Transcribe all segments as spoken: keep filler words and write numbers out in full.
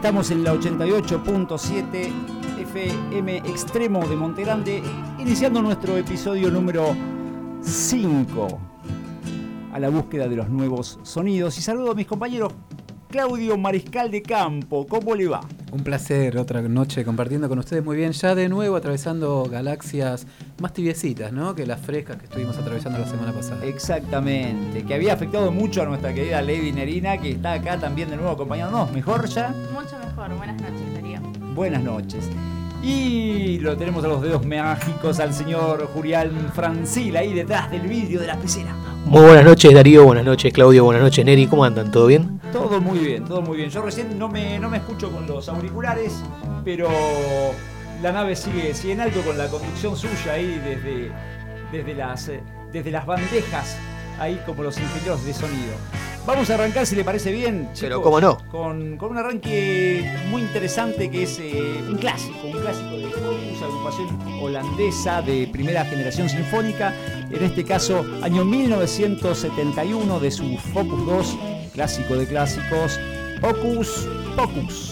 Estamos en la ochenta y ocho punto siete F M Extremo de Monte Grande, iniciando nuestro episodio número cinco a la búsqueda de los nuevos sonidos. Y saludo a mis compañeros. Claudio Mariscal de Campo, ¿cómo le va? Un placer, otra noche compartiendo con ustedes. Muy bien, ya de nuevo atravesando galaxias más tibiecitas, ¿no? Que las frescas que estuvimos atravesando la semana pasada. Exactamente, que había afectado mucho a nuestra querida Lady Nerina, que está acá también de nuevo acompañándonos. ¿Mejor ya? Mucho mejor, buenas noches, Darío. Buenas noches. Y lo tenemos a los dedos mágicos al señor Julián Francil, ahí detrás del vidrio de la pecera. Muy buenas noches, Darío, buenas noches, Claudio, buenas noches, Neri, ¿cómo andan? ¿Todo bien? Todo muy bien, todo muy bien. Yo recién no me, no me escucho con los auriculares, pero la nave sigue, sigue en alto con la conducción suya ahí desde, desde, las, desde las bandejas, ahí como los ingenieros de sonido. Vamos a arrancar, si le parece bien, chicos, pero cómo no, con, con un arranque muy interesante que es eh, un clásico, un clásico de Focus, agrupación holandesa de primera generación sinfónica, en este caso año mil novecientos setenta y uno, de su Focus dos, clásico de clásicos, Hocus Pocus.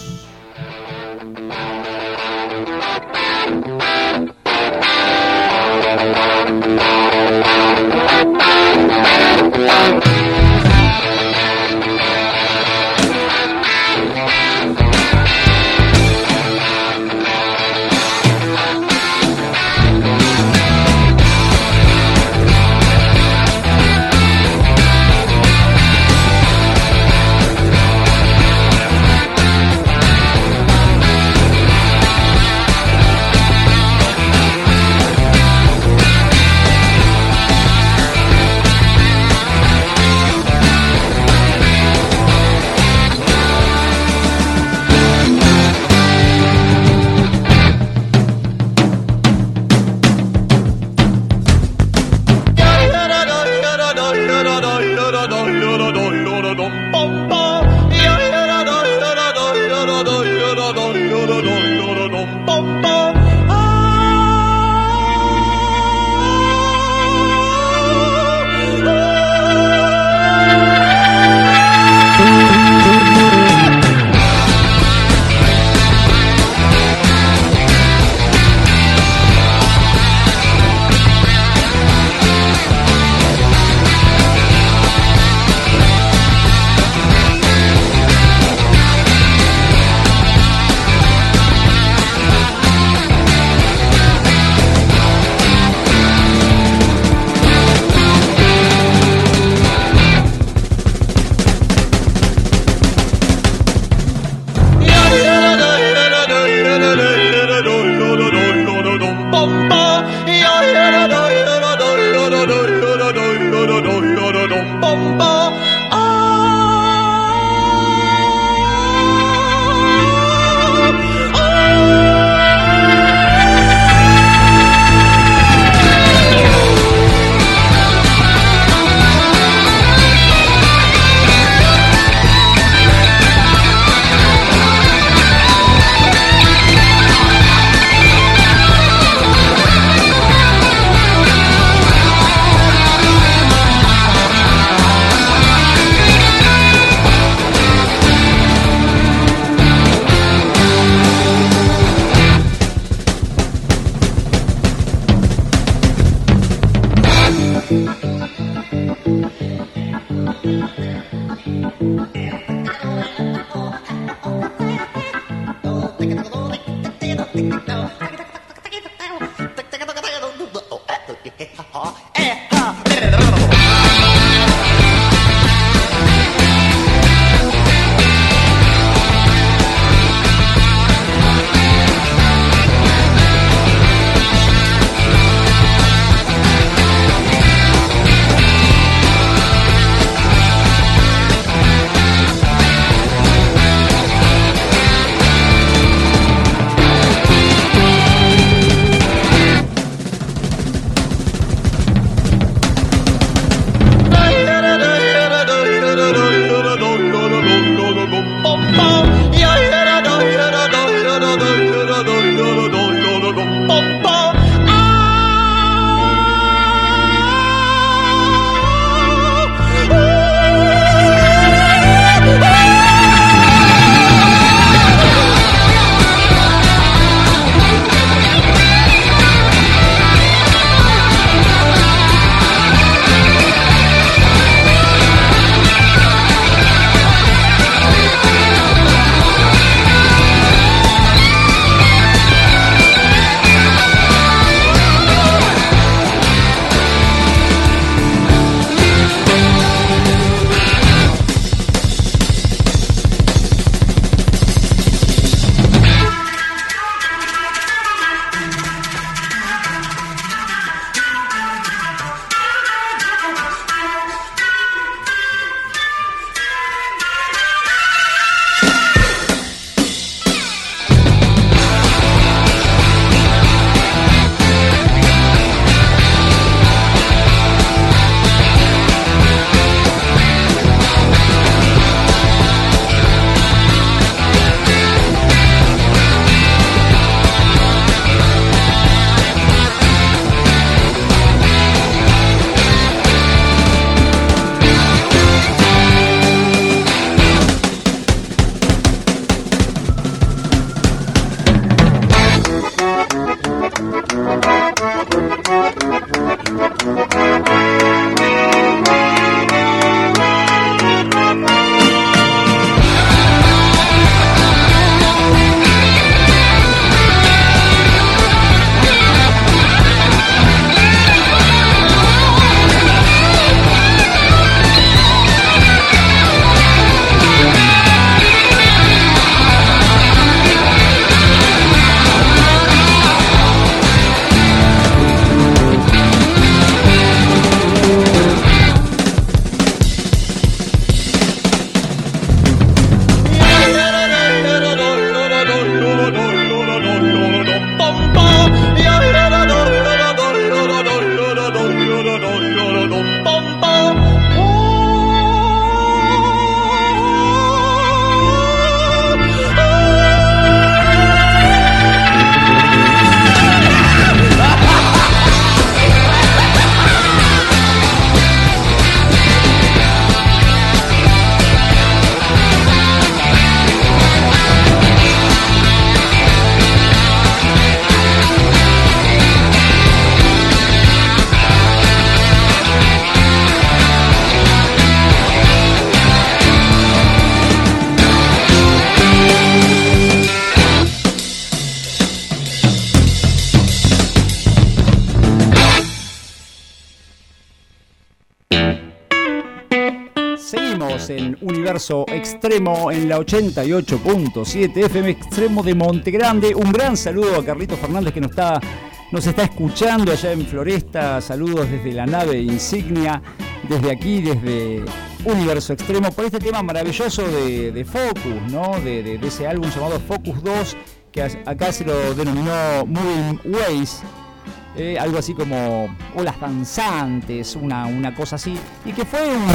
estamos en Universo Extremo en la ochenta y ocho punto siete F M Extremo de Monte Grande. Un gran saludo a Carlitos Fernández que nos está, nos está escuchando allá en Floresta. Saludos desde la nave Insignia, desde aquí, desde Universo Extremo, por este tema maravilloso de, de Focus, ¿no? De, de, de ese álbum llamado Focus dos, que acá se lo denominó Moving Ways. Eh, algo así como olas danzantes, una, una cosa así, y que fue un,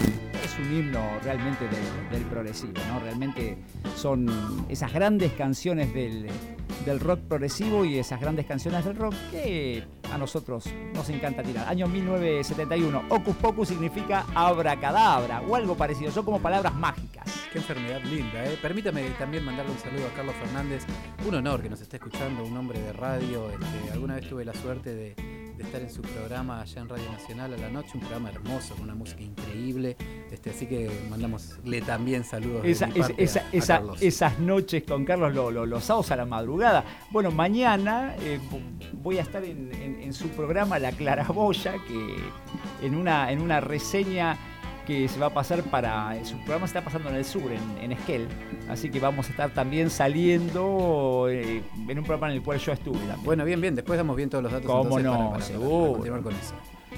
es un himno realmente del, del progresivo, ¿no? Realmente son esas grandes canciones del, del rock progresivo y esas grandes canciones del rock que a nosotros nos encanta tirar. Año mil novecientos setenta y uno, Hocus Pocus significa abracadabra o algo parecido, son como palabras mágicas. Qué enfermedad linda, ¿eh? Permítame también mandarle un saludo a Carlos Fernández, un honor que nos esté escuchando, un hombre de radio. Este, alguna vez tuve la suerte de, de estar en su programa allá en Radio Nacional a la noche, un programa hermoso, con una música increíble, este, así que mandamosle también saludos esa, de mi parte esa, a, a esa, Carlos. Esas noches con Carlos lo, lo, los sábados a la madrugada. Bueno, mañana eh, voy a estar en, en, en su programa La Claraboya, que en una, en una reseña que se va a pasar para... Su programa se está pasando en el sur, en, en Esquel, así que vamos a estar también saliendo eh, en un programa en el cual yo estuve también. Bueno, bien, bien, después damos bien todos los datos. ¿Cómo entonces, no? para, para, para, Seguro. para continuar con eso.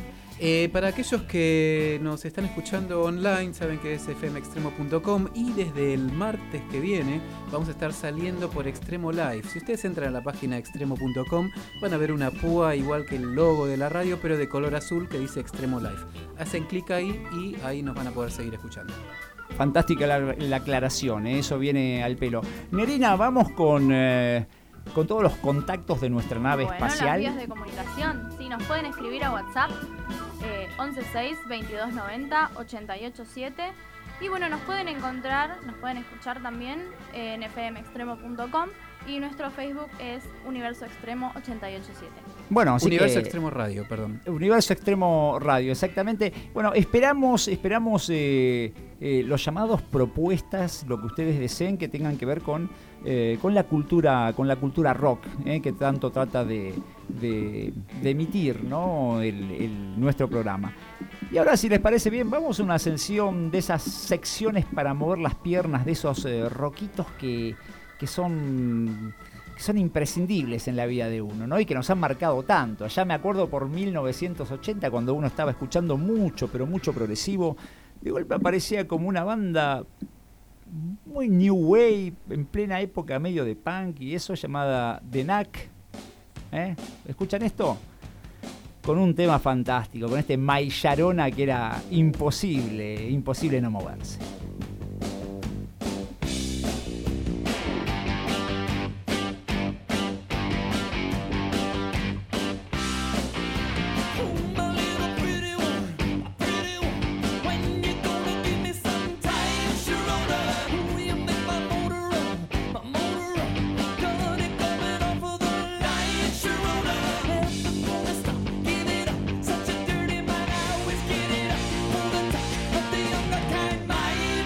Eh, para aquellos que nos están escuchando online, saben que es f m extremo punto com y desde el martes que viene vamos a estar saliendo por Extremo Live. Si ustedes entran a la página extremo punto com van a ver una púa igual que el logo de la radio, pero de color azul, que dice Extremo Live. Hacen clic ahí y ahí nos van a poder seguir escuchando. Fantástica la, la aclaración, ¿eh? Eso viene al pelo. Nerina, vamos con... Eh... con todos los contactos de nuestra nave bueno, espacial. Las vías de comunicación, sí, nos pueden escribir a WhatsApp eh, once seis veintidós noventa ochenta y ocho siete y bueno, nos pueden encontrar, nos pueden escuchar también en f m extremo punto com y nuestro Facebook es Universo Extremo ochenta y ocho siete. Bueno, así Universo que, Extremo Radio, perdón. Universo Extremo Radio, exactamente. Bueno, esperamos, esperamos eh, eh, los llamados, propuestas, lo que ustedes deseen que tengan que ver con, eh, con la cultura, con la cultura rock, eh, que tanto trata de, de, de emitir, ¿no? el, el, nuestro programa. Y ahora, si les parece bien, vamos a una ascensión de esas secciones para mover las piernas, de esos eh, rockitos que, que son... que son imprescindibles en la vida de uno, ¿no? Y que nos han marcado tanto. Ya me acuerdo por mil novecientos ochenta, cuando uno estaba escuchando mucho, pero mucho progresivo, de golpe aparecía como una banda muy new wave, en plena época medio de punk y eso, llamada The Knack. ¿Eh? ¿Escuchan esto? Con un tema fantástico, con este My Sharona que era imposible, imposible no moverse. Such a dirty man, I always get it up. Pull the top, but the younger kind. My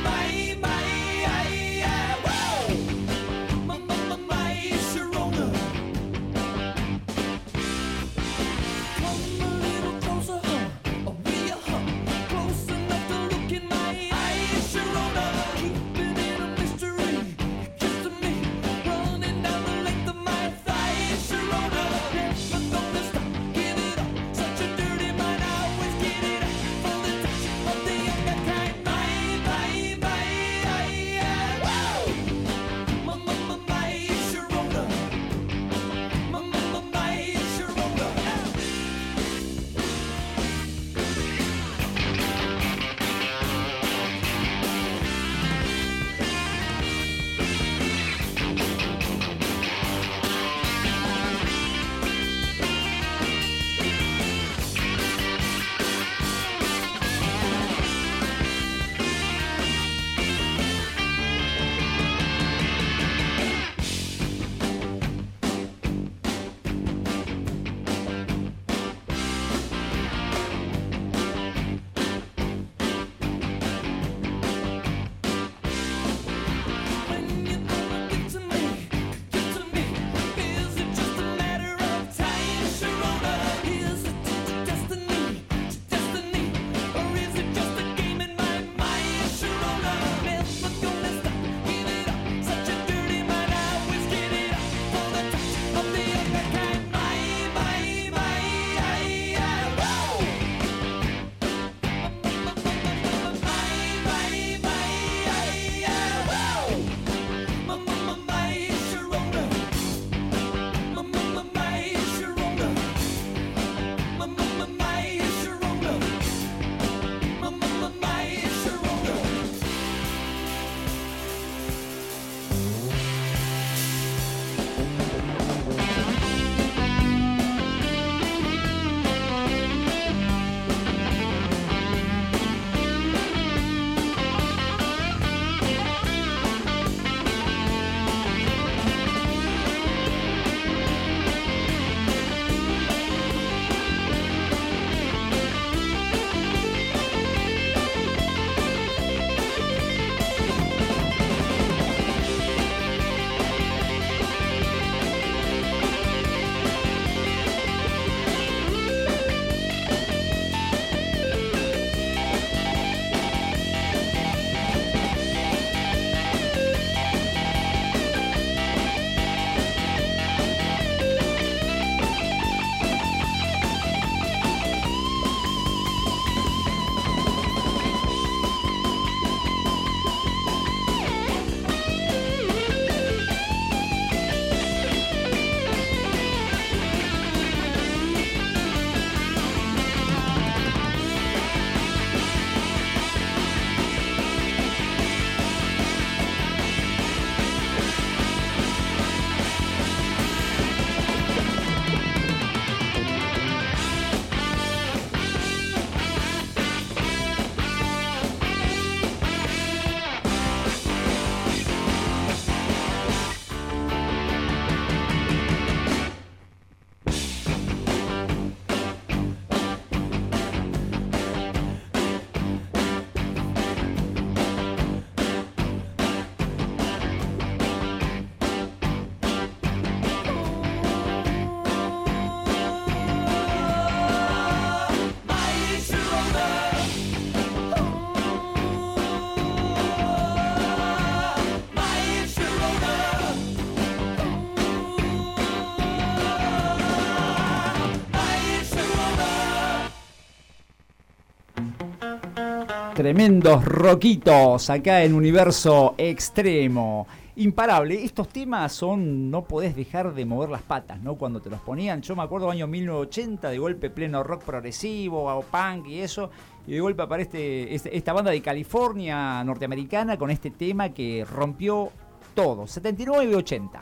Tremendos rockitos acá en Universo Extremo. Imparable. Estos temas son, no podés dejar de mover las patas, ¿no? Cuando te los ponían, yo me acuerdo año mil novecientos ochenta, de golpe pleno rock progresivo o punk y eso, y de golpe aparece este, esta banda de California norteamericana con este tema que rompió todo, setenta y nueve y ochenta.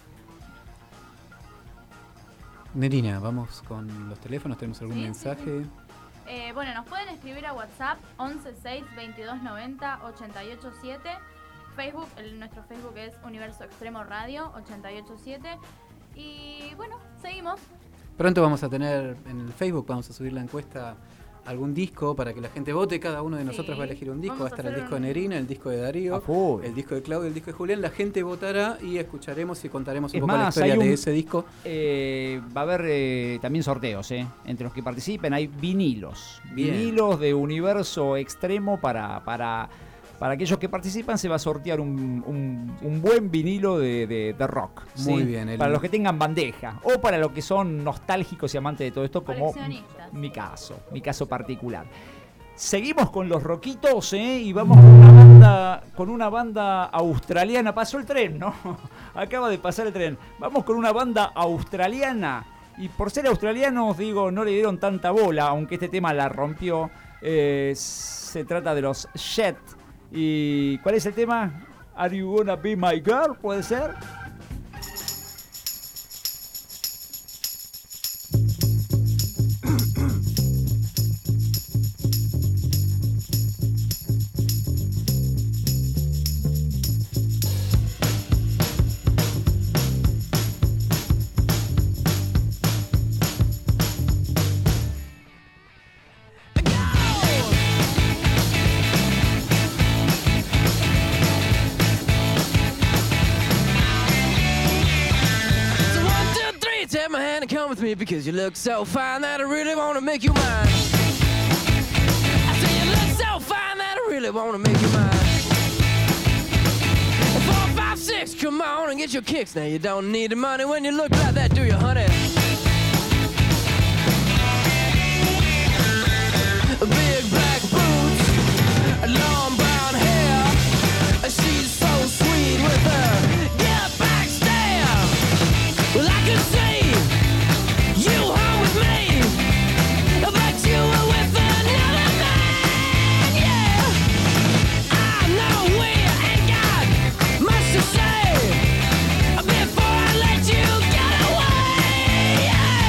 Nerina, vamos con los teléfonos, ¿tenemos algún Sí, mensaje? sí, sí. Eh, bueno, nos pueden escribir a WhatsApp once seis veintidós noventa ochenta y ocho siete. Facebook, el, nuestro Facebook es Universo Extremo Radio ochenta y ocho siete. Y bueno, seguimos. Pronto vamos a tener en el Facebook, vamos a subir la encuesta, algún disco para que la gente vote. Cada uno de nosotros Sí, va a elegir un disco. vamos Va a a estar el hacer disco de un- Nerina, el disco de Darío, A full. el disco de Claudio, el disco de Julián. La gente votará y escucharemos y contaremos un Es poco la más, historia hay un- de ese disco. Eh, va a haber eh, también sorteos, ¿eh? Entre los que participen hay vinilos. Bien. Vinilos de Universo Extremo para, para, para aquellos que participan. Se va a sortear un, un, un buen vinilo de, de, de rock. ¿sí? Muy bien, el- Para los que tengan bandeja. O para los que son nostálgicos y amantes de todo esto, como Coleccionistas. mi caso, mi caso particular. Seguimos con los rockitos, ¿eh? Y vamos con una banda, con una banda australiana. Pasó el tren, ¿no? Acaba de pasar el tren. Vamos con una banda australiana. Y por ser australianos, digo, no le dieron tanta bola, aunque este tema la rompió. Eh, se trata de los Jet. ¿Y cuál es el tema? Are You Gonna Be My Girl? ¿Puede ser? So one, two, three, take my hand and come with me because you look so fine that I really want to make you mine. I say you look so fine that I really want to make you mine. Four, five, six, come on and get your kicks. Now you don't need the money when you look like that, do you, honey? Big black boots, long brown hair. She's so sweet with her get back stare. Well, I can see you home with me, but you were with another man, yeah. I know we ain't got much to say before I let you get away,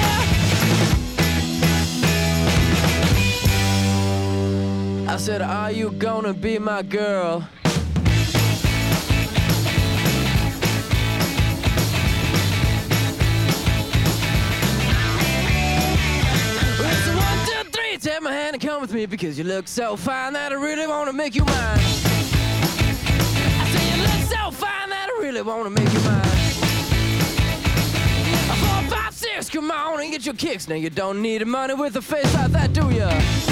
yeah. I said, are you gonna be my girl? It's a one, two, three, take my hand and come with me because you look so fine that I really want to make you mine. I say you look so fine that I really want to make you mine. Four, five, six, come on and get your kicks. Now you don't need the money with a face like that, do ya?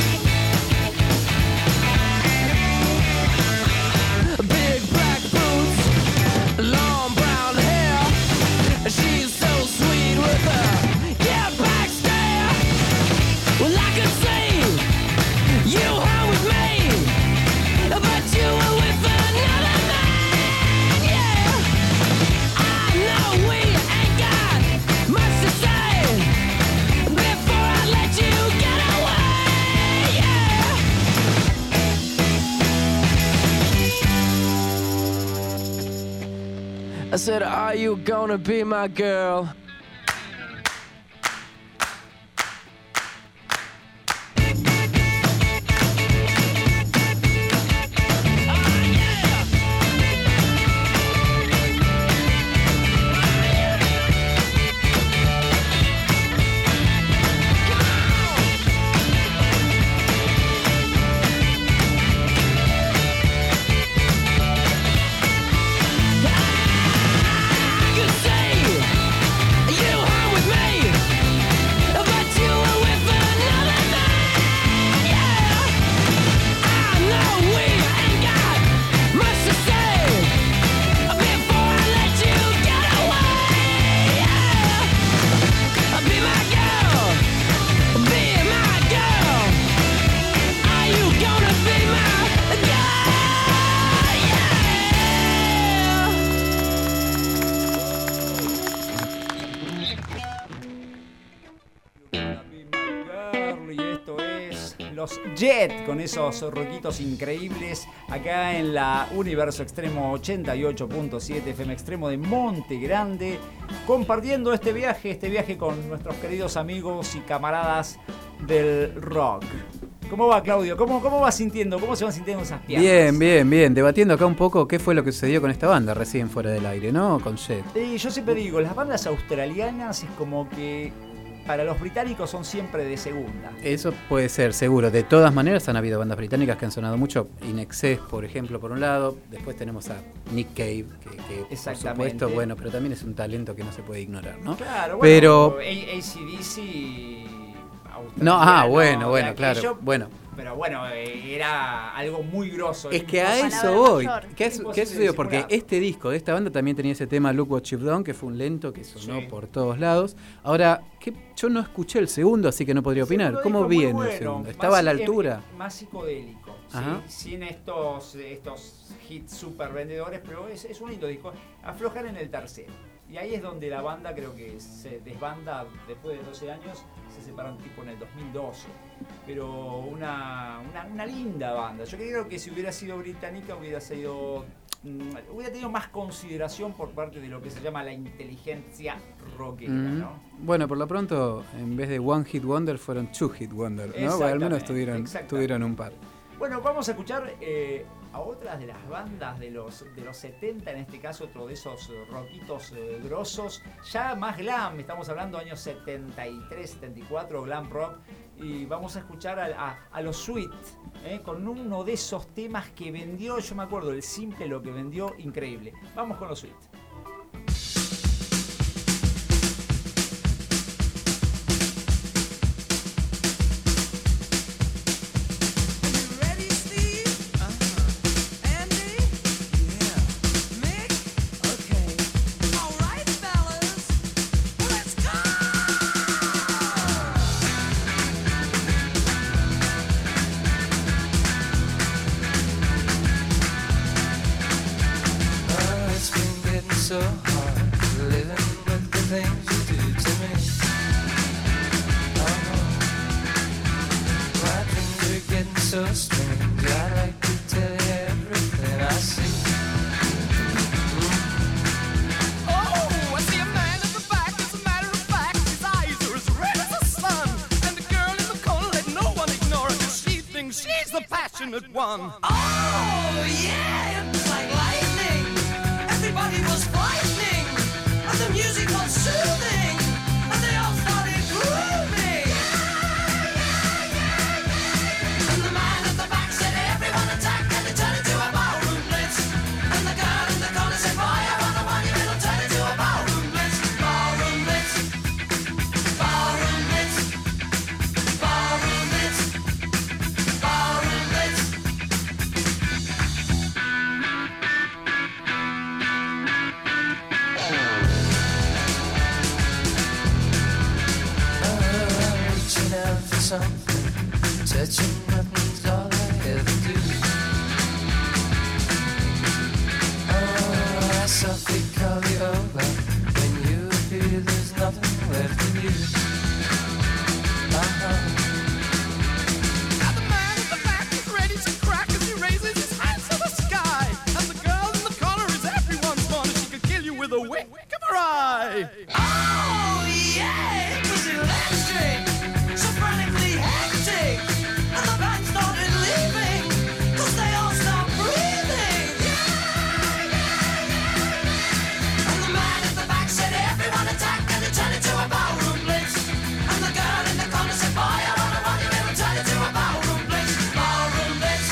Big black boots, long brown hair. She's so sweet with her get back stare. Well, I could see you home with me, but you were with another man, yeah. I know we ain't got much to say before I let you get away, yeah. I said, are you gonna be my girl? I could see los Jet, con esos roquitos increíbles, acá en la Universo Extremo ochenta y ocho punto siete F M Extremo de Monte Grande, compartiendo este viaje, este viaje con nuestros queridos amigos y camaradas del rock. ¿Cómo va, Claudio? ¿Cómo, cómo va sintiendo? ¿Cómo se van sintiendo esas piernas? Bien, bien, bien. Debatiendo acá un poco qué fue lo que sucedió con esta banda recién fuera del aire, ¿no? Con Jet. Y yo siempre digo, las bandas australianas es como que para los británicos son siempre de segunda. Eso puede ser, seguro. De todas maneras han habido bandas británicas que han sonado mucho. In Excess, por ejemplo, por un lado. Después tenemos a Nick Cave, que, que por supuesto, bueno, pero también es un talento que no se puede ignorar, ¿no? Claro, bueno, pero A C D C... No, ah, bueno, bueno, claro, aquello, bueno. Pero bueno, era algo muy grosso. Es que a eso voy. ¿Qué, es, ¿Qué sucedió? Porque este disco de esta banda también tenía ese tema Look What You've Done, que fue un lento que sonó sí. por todos lados. Ahora, ¿qué? Yo no escuché el segundo, así que no podría opinar. ¿Cómo viene bueno, el segundo? ¿Estaba más, a la altura? Más psicodélico, ¿sí? Sin estos, estos hits super vendedores, pero es, es un lindo disco. Aflojar en el tercero. Y ahí es donde la banda creo que se desbanda después de doce años, se separan tipo en el dos mil doce. Pero una, una, una linda banda. Yo creo que si hubiera sido británica hubiera sido mm, hubiera tenido más consideración por parte de lo que se llama la inteligencia rockera, mm. ¿no? Bueno, por lo pronto, en vez de One Hit Wonder fueron Two Hit Wonder, ¿no? Porque al menos tuvieron, tuvieron un par. Bueno, vamos a escuchar eh, a otras de las bandas de los, de los setenta, en este caso otro de esos rockitos eh, grosos, ya más glam, estamos hablando años setenta y tres, setenta y cuatro, glam rock, y vamos a escuchar a, a, a los Sweet, eh, con uno de esos temas que vendió, yo me acuerdo, el simple lo que vendió, increíble. Vamos con los Sweet. One. Oh, yeah, it was like lightning. Everybody was frightening, and the music was soothing, and they all started grooving. And the man at the back said, everyone attack, and it turned into a ballroom blitz. And the girl in the corner said, boy, I wanna want you, it'll turn into a ballroom blitz. Ballroom blitz. Ballroom blitz. Ballroom blitz. Ballroom blitz. Something, touching nothing's all I ever do. Oh, I softly call you over. When you appear, there's nothing left in you. Uh-huh. Now the man at the back is ready to crack as he raises his hands to the sky. And the girl in the corner is everyone's fun, and she could kill you with a wink of her eye. Oh, yeah, it was electric. So frantically hectic, and the band started leaving, cause they all stopped breathing. And the man at the back said, everyone attack, and it turned into a ballroom blitz. And the girl in the corner said, boy, I wanna want you, it'll turn into a ballroom blitz. Ballroom blitz.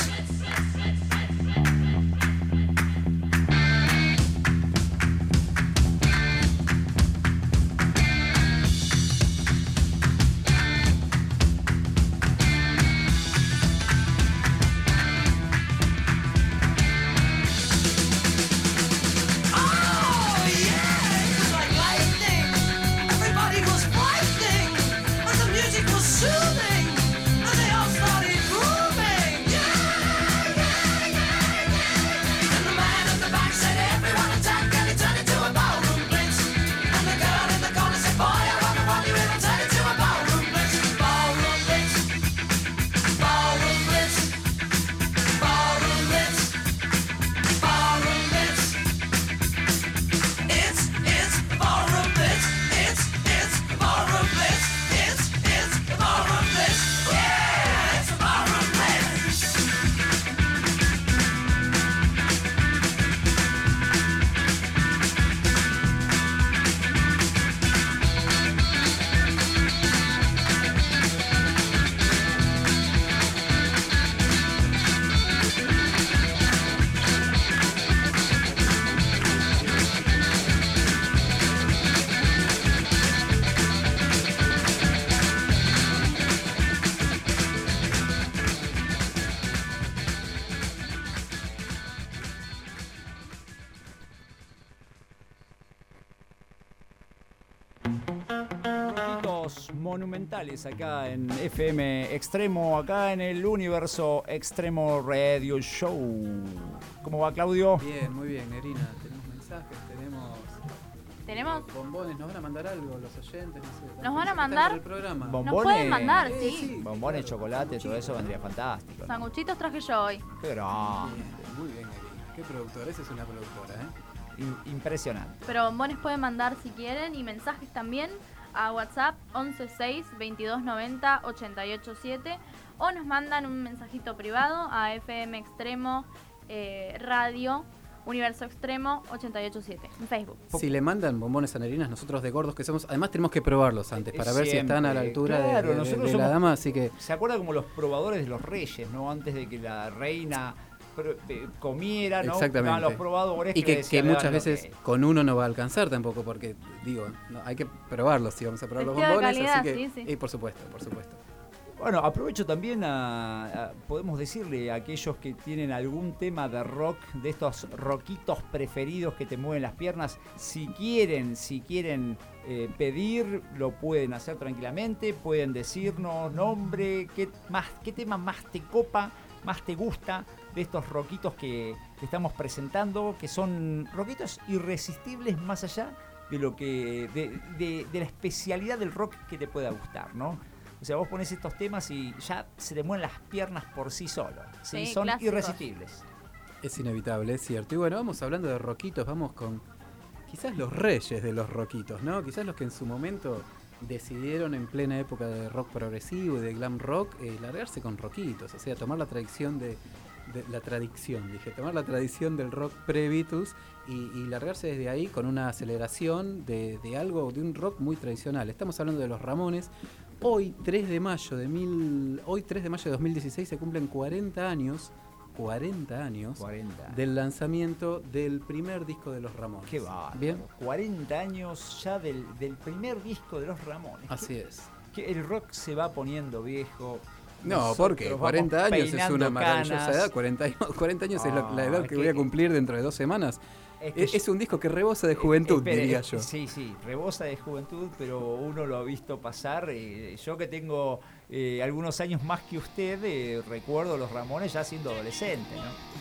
sonidos monumentales acá en F M Extremo, acá en el Universo Extremo Radio Show. ¿Cómo va, Claudio? Bien, muy bien, Nerina. Tenemos mensajes, tenemos... Tenemos... Bombones, ¿nos van a mandar algo los oyentes? No sé, ¿Nos van a están mandar? por el programa. Bombones. Nos pueden mandar, Eh, sí. sí. Bombones, Claro, chocolate, todo sanguchitos. eso vendría fantástico, ¿no? Sanguchitos traje yo hoy. Qué grande. Bien, muy bien, Nerina. Qué productora, esa es una productora, ¿eh? In- Impresionante. Pero bombones pueden mandar si quieren y mensajes también a WhatsApp once seis veintidós noventa ochenta y ocho siete o nos mandan un mensajito privado a F M Extremo eh, Radio Universo Extremo ochenta y ocho siete en Facebook. Si le mandan bombones a Nerinas, nosotros de gordos que somos, además tenemos que probarlos antes para ver si Siempre. están a la altura de- Claro, de, de- nosotros de la somos- dama, así que ¿Se acuerda como los probadores de los reyes, no? Antes de que la reina pro- eh, comiera, ¿no? Exactamente. Estaban los probadores y que, que, le que decían, muchas "Hagan lo veces que-". con uno no va a alcanzar tampoco, porque digo, no, hay que probarlos si vamos a probar los Testeo de bombones, calidad, así que sí, sí. y por supuesto, por supuesto. Bueno, aprovecho también a, a- podemos decirle a aquellos que tienen algún tema de rock, de estos rockitos preferidos que te mueven las piernas, si quieren, si quieren eh, pedir, lo pueden hacer tranquilamente, pueden decirnos nombre, qué, más, qué tema más te copa, más te gusta de estos rockitos que, que estamos presentando, que son rockitos irresistibles más allá de lo que de, de- de la especialidad del rock que te pueda gustar, ¿no? O sea, vos pones estos temas y ya se te mueven las piernas por sí solo. ¿sí? Sí, Son clásicos. irresistibles. Es inevitable, es cierto. Y bueno, vamos hablando de roquitos, vamos con quizás los reyes de los roquitos, ¿no? Quizás los que en su momento decidieron en plena época de rock progresivo y de glam rock eh, largarse con roquitos, o sea, tomar la tradición de, de- la tradición, dije, tomar la tradición del rock pre-Beatles y, y largarse desde ahí con una aceleración de, de algo, de un rock muy tradicional. Estamos hablando de los Ramones. Hoy tres de mayo de mil, hoy tres de mayo de dos mil dieciséis se cumplen cuarenta años, cuarenta años cuarenta. del lanzamiento del primer disco de los Ramones. Qué bárbaro. Bien, cuarenta años ya del, del primer disco de los Ramones. así es. Que el rock se va poniendo viejo. No, Nosotros porque vamos cuarenta años es peinando una maravillosa canas. edad. cuarenta años, cuarenta años es lo- la Ah, edad es que que- voy a cumplir dentro de dos semanas. Es que Es, yo- es un disco que rebosa de juventud, Espere, diría eh, yo. Sí, sí, rebosa de juventud, pero uno lo ha visto pasar. eh, yo que tengo eh, algunos años más que usted, eh, recuerdo los Ramones ya siendo adolescente, ¿no?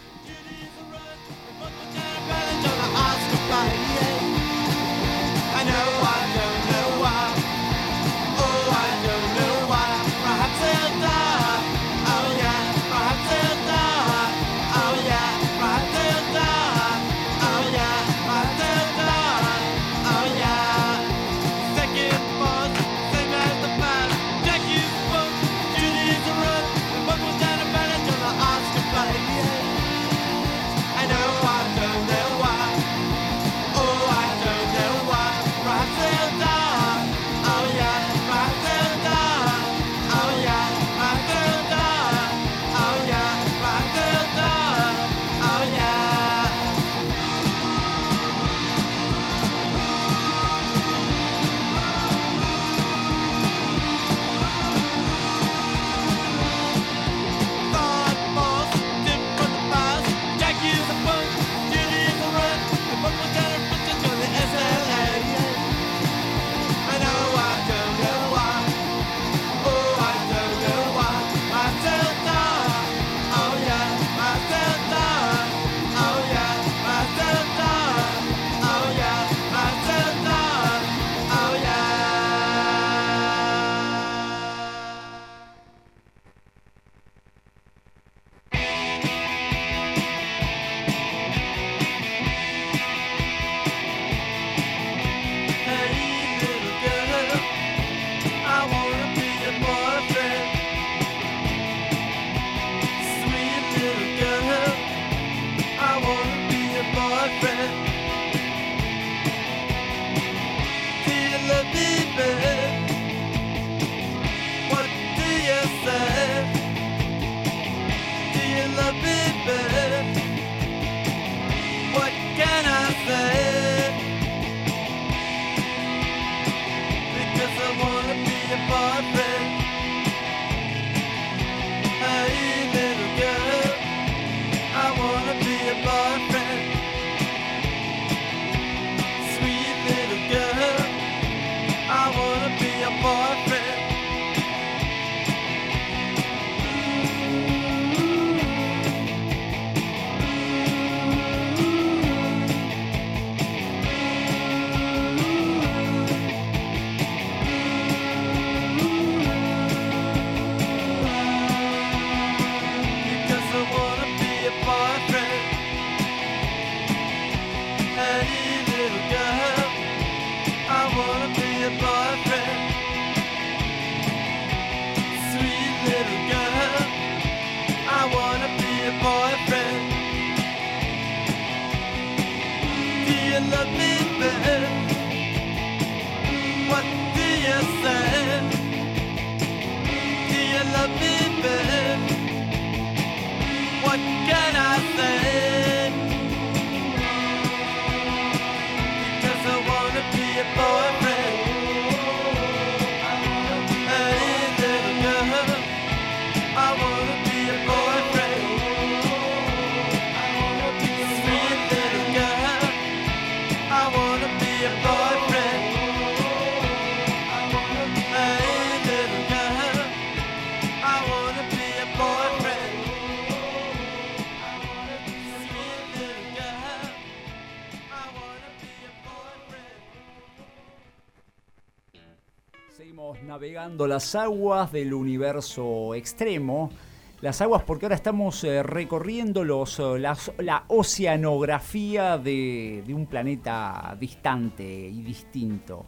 Seguimos navegando las aguas del universo extremo. Las aguas porque ahora estamos eh, recorriendo los, eh, las, la oceanografía de, de un planeta distante y distinto.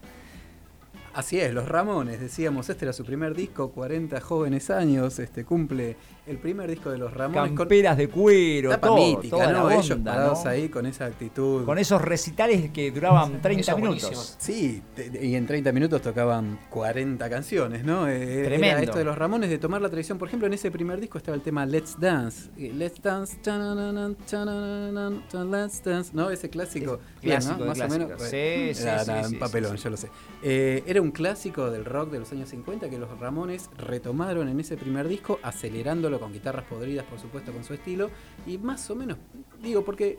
Así es, Los Ramones, decíamos, este era su primer disco, cuarenta jóvenes años, este cumple el primer disco de Los Ramones. Camperas con de cuero, tapa todo, mítica, toda ¿no? la Ellos onda, parados ¿no? ahí con esa actitud. Con esos recitales que duraban treinta Eso es minutos. buenísimo. Sí, te- y en treinta minutos tocaban cuarenta canciones, ¿no? Eh, Tremendo. Era esto de Los Ramones, de tomar la tradición. Por ejemplo, en ese primer disco estaba el tema Let's Dance. Eh, Let's Dance, chanananan, chanananan, chan, Let's Dance, ¿no? Ese clásico. Es Bien, clásico ¿no? de Más o clásicos. menos. Sí, eh, sí, era sí, nada, sí, un papelón, sí, sí. yo lo sé. Eh, era un clásico del rock de los años cincuenta que los Ramones retomaron en ese primer disco, acelerándolo con guitarras podridas, por supuesto, con su estilo. Y más o menos, digo, porque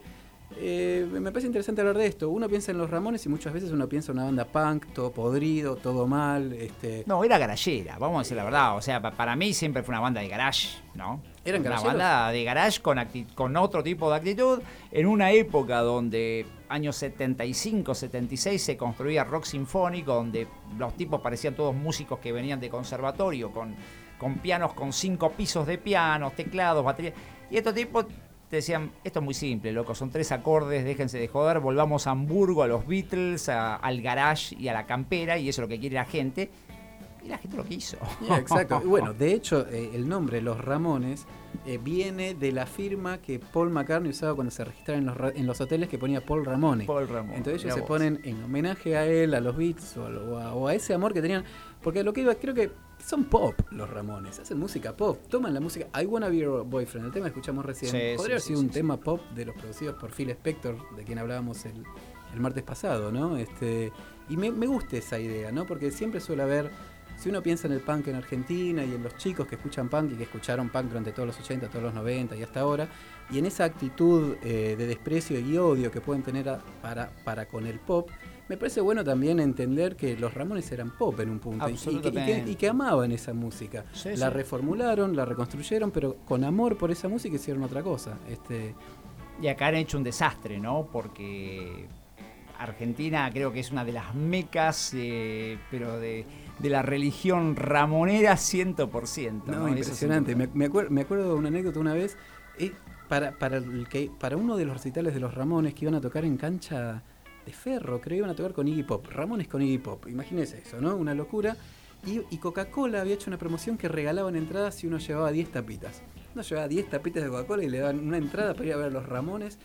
eh, me parece interesante hablar de esto. Uno piensa en los Ramones y muchas veces uno piensa en una banda punk, todo podrido, todo mal. Este, No, era garallera, vamos a decir la verdad. O sea, pa- para mí siempre fue una banda de garage, ¿no? ¿Eran una garajeros? banda de garage con, acti- con otro tipo de actitud. En una época donde, años setenta y cinco, setenta y seis, se construía rock sinfónico, donde los tipos parecían todos músicos que venían de conservatorio, con, con pianos con cinco pisos de pianos, teclados, baterías. Y estos tipos te decían, esto es muy simple, loco, son tres acordes, déjense de joder, volvamos a Hamburgo, a los Beatles, a- al garage y a la campera, y eso es lo que quiere la gente. Y la gente lo quiso. Yeah, exacto. Y bueno, de hecho, eh, el nombre Los Ramones eh, viene de la firma que Paul McCartney usaba cuando se registraba en los, ra- en los hoteles, que ponía Paul Ramone. Paul Ramone, Entonces ellos mirá se vos. ponen en homenaje a él, a los Beats o a, lo- o a- o a ese amor que tenían. Porque lo que iba, creo que son pop los Ramones, hacen música pop, toman la música. I Wanna Be Your Boyfriend, el tema que escuchamos recién, Sí, podría sí, haber sí, sido sí, un sí. tema pop de los producidos por Phil Spector, de quien hablábamos el, el martes pasado, ¿no? Este, y me, me gusta esa idea, ¿no? Porque siempre suele haber, si uno piensa en el punk en Argentina y en los chicos que escuchan punk y que escucharon punk durante todos los ochenta, todos los noventa y hasta ahora, y en esa actitud eh, de desprecio y odio que pueden tener a- para, para con el pop, me parece bueno también entender que los Ramones eran pop en un punto y- y, que, y que- Absolutamente. y que amaban esa música. Sí, la sí. reformularon, la reconstruyeron, pero con amor por esa música hicieron otra cosa. Este, Y acá han hecho un desastre, ¿no? Porque Argentina creo que es una de las mecas, eh, pero de, de la religión ramonera cien por ciento. No, ¿no? Eso impresionante. es Me, me, acuer- me acuerdo de una anécdota una vez. eh, para, para, el que, para uno de los recitales de los Ramones que iban a tocar en cancha de Ferro, creo que iban a tocar con Iggy Pop. Ramones con Iggy Pop. Imagínense eso, ¿no? Una locura. Y, y Coca-Cola había hecho una promoción que regalaban entradas si uno llevaba diez tapitas. Uno llevaba diez tapitas de Coca-Cola y le daban una entrada para ir a ver a los Ramones.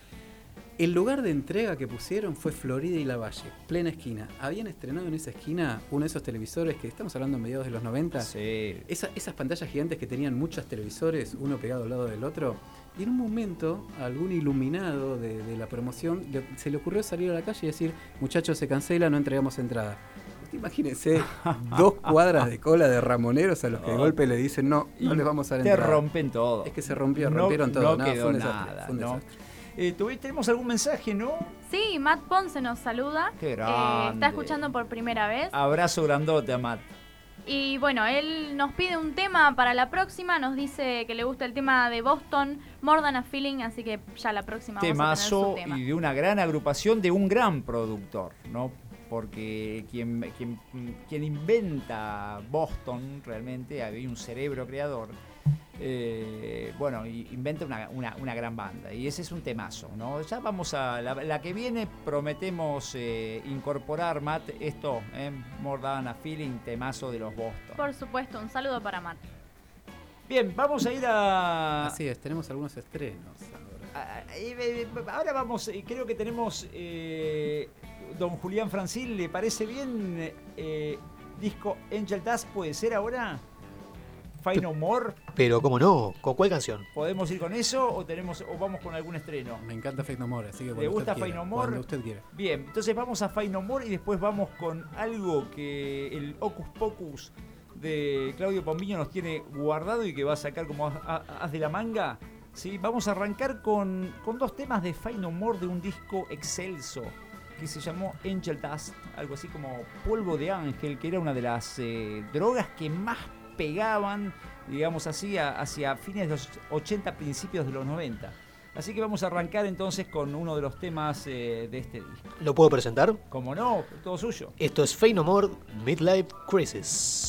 El lugar de entrega que pusieron fue Florida y Lavalle, plena esquina. Habían estrenado en esa esquina uno de esos televisores que estamos hablando en mediados de los noventa. Sí. Esa- esas pantallas gigantes que tenían muchos televisores, uno pegado al lado del otro. Y en un momento, a algún iluminado de, de la promoción le- se le ocurrió salir a la calle y decir: muchachos, se cancela, no entregamos entrada. Usted imagínese dos cuadras de cola de ramoneros a los que de golpe le dicen: no, no les vamos a dar Te entrada. rompen todo. Es que se rompió, No- rompieron todo. No, No, quedó fue un desastre, nada, fue un ¿no? desastre. Eh, tuvi- tenemos algún mensaje, ¿no? Sí, Matt Ponce nos saluda. Qué Eh, grande. está escuchando por primera vez. Abrazo grandote a Matt. Y bueno, él nos pide un tema para la próxima. Nos dice que le gusta el tema de Boston, More Than a Feeling. Así que ya la próxima vamos a Temazo tener su tema. y de una gran agrupación de un gran productor, ¿no? Porque quien, quien, quien inventa Boston realmente, había un cerebro creador, eh, bueno, y inventa una, una, una gran banda. Y ese es un temazo, ¿no? Ya vamos a la, la que viene, prometemos eh, incorporar, Matt, esto, eh, More Than a Feeling, temazo de los Boston. Por supuesto, un saludo para Matt. Bien, vamos a ir a... Así es, tenemos algunos estrenos ahora. Ah, eh, eh, Ahora vamos, eh, creo que tenemos eh, don Julián Francil, ¿le parece bien? Eh, disco Angel Dust, ¿puede ser ahora? Fight No More, Pero cómo no, ¿con cuál canción? ¿podemos ir con eso o tenemos o vamos con algún estreno? Me encanta Faith No More, así que ¿Le cuando gusta usted Faith quiera, No More? cuando usted quiera. Bien, entonces vamos a Fight No More y después vamos con algo que el Hocus Pocus de Claudio Pombiño nos tiene guardado y que va a sacar como haz, haz de la manga. ¿Sí? Vamos a arrancar con, con dos temas de Fight No More de un disco excelso que se llamó Angel Dust, algo así como polvo de ángel, que era una de las eh, drogas que más pegaban, digamos así, a- hacia fines de los ochenta, principios de los noventa. Así que vamos a arrancar entonces con uno de los temas eh, de este disco. ¿Lo puedo presentar? Como no, todo suyo. Esto es Faith No More, Midlife Crisis.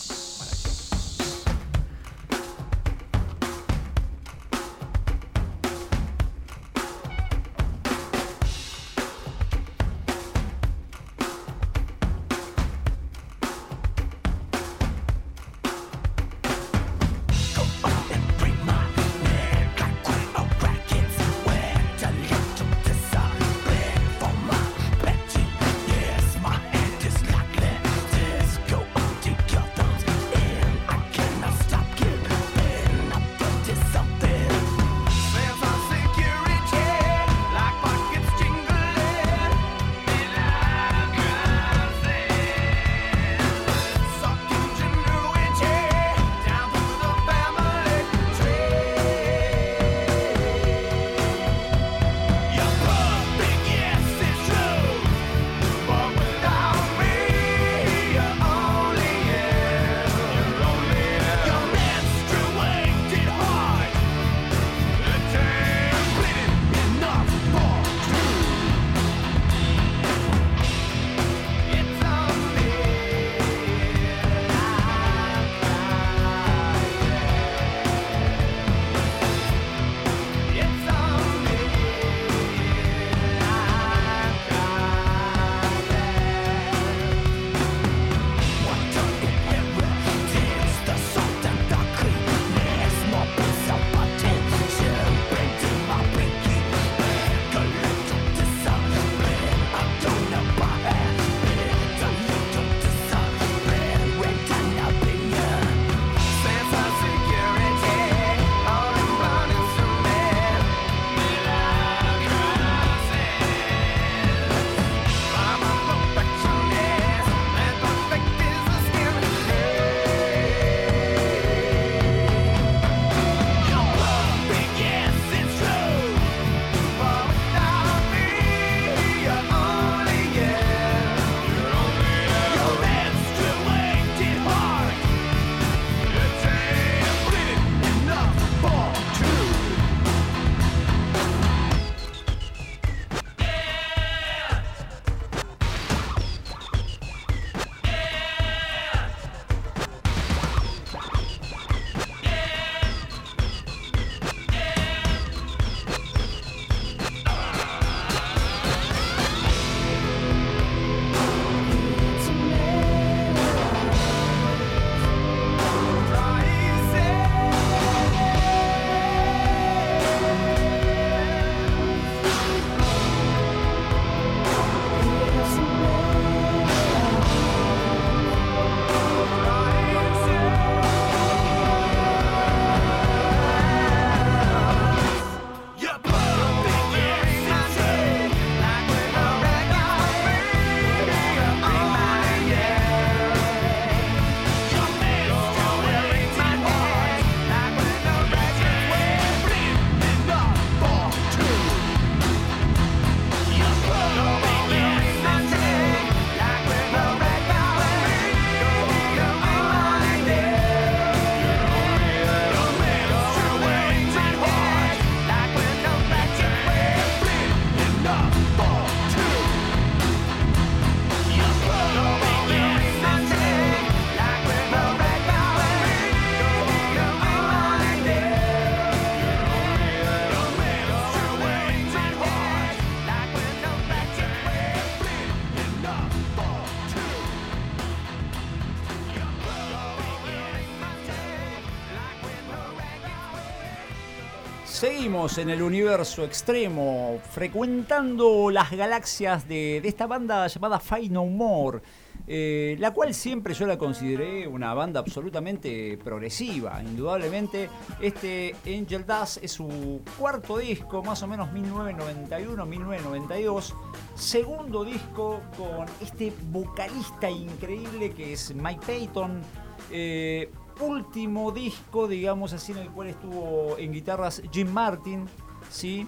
Seguimos en el universo extremo, frecuentando las galaxias de, de esta banda llamada Faith No More, eh, la cual siempre yo la consideré una banda absolutamente progresiva. Indudablemente, este Angel Dust es su cuarto disco, más o menos mil novecientos noventa y uno a mil novecientos noventa y dos. Segundo disco con este vocalista increíble que es Mike Patton. Eh, último disco, digamos así, en el cual estuvo en guitarras Jim Martin, ¿sí?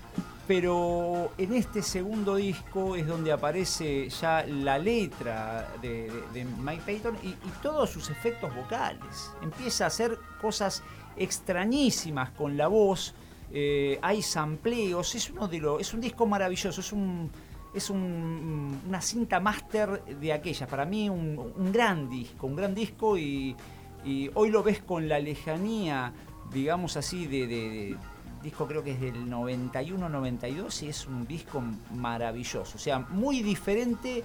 Pero en este segundo disco es donde aparece ya la letra de, de, de Mike Patton y, y todos sus efectos vocales. Empieza a hacer cosas extrañísimas con la voz. eh, hay sampleos, es uno de los, es un disco maravilloso, es un es un, una cinta máster de aquellas, para mí un, un gran disco, un gran disco y, y hoy lo ves con la lejanía, digamos así, de, de, de disco creo que es del noventa y uno noventa y dos y es un disco maravilloso, o sea, muy diferente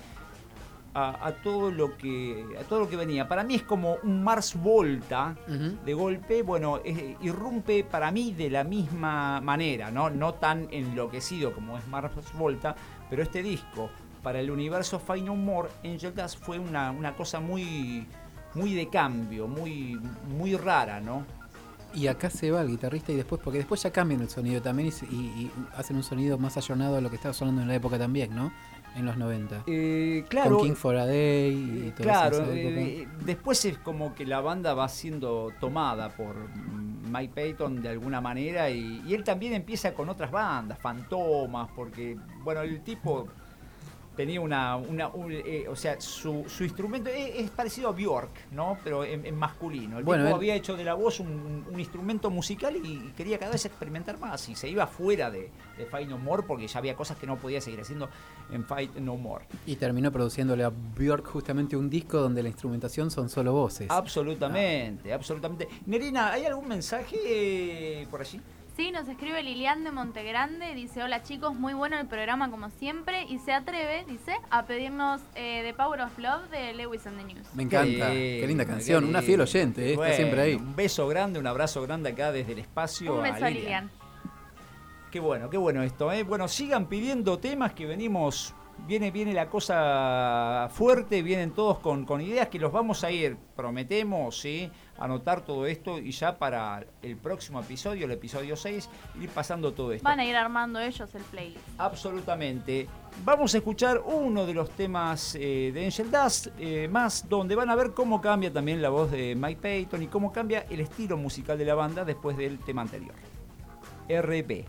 a, a todo lo que a todo lo que venía. Para mí es como un Mars Volta uh-huh. de golpe, bueno, es, irrumpe para mí de la misma manera, ¿no? No tan enloquecido como es Mars Volta, pero este disco para el universo Faith No More, Angel Dust fue una, una cosa muy muy de cambio, muy muy rara, ¿no? Y acá se va el guitarrista y después, porque después ya cambian el sonido también y, y, y hacen un sonido más ayornado a lo que estaba sonando en la época también, ¿no? En los noventa. Eh, claro. Con King for a Day y todo claro, eso. Eh, después es como que la banda va siendo tomada por Mike Patton de alguna manera y, y él también empieza con otras bandas, Fantomas, porque, bueno, el tipo tenía una, una un, eh, o sea, su, su instrumento es, es parecido a Björk, ¿no? Pero en, en masculino. El bueno, tipo él... había hecho de la voz un, un instrumento musical y, y quería cada vez experimentar más y se iba fuera de, de Faith No More porque ya había cosas que no podía seguir haciendo en Faith No More. Y terminó produciéndole a Björk justamente un disco donde la instrumentación son solo voces. Absolutamente, ah. absolutamente. Nerina, ¿hay algún mensaje por allí? Sí, nos escribe Lilian de Montegrande, dice: hola chicos, muy bueno el programa como siempre, y se atreve, dice, a pedirnos eh, The Power of Love de Lewis and the News. Me encanta, qué, qué linda canción, qué una fiel oyente, eh, bueno, está siempre ahí. Un beso grande, un abrazo grande acá desde el espacio. Un beso a a Lilian. Qué bueno, qué bueno esto, ¿eh? Bueno, sigan pidiendo temas que venimos, viene, viene la cosa fuerte, vienen todos con, con ideas que los vamos a ir, prometemos, ¿sí? Anotar todo esto y ya para el próximo episodio, el episodio seis, ir pasando todo esto. Van a ir armando ellos el playlist. Absolutamente. Vamos a escuchar uno de los temas eh, de Angel Dust, eh, más donde van a ver cómo cambia también la voz de Mike Patton y cómo cambia el estilo musical de la banda después del tema anterior. R P.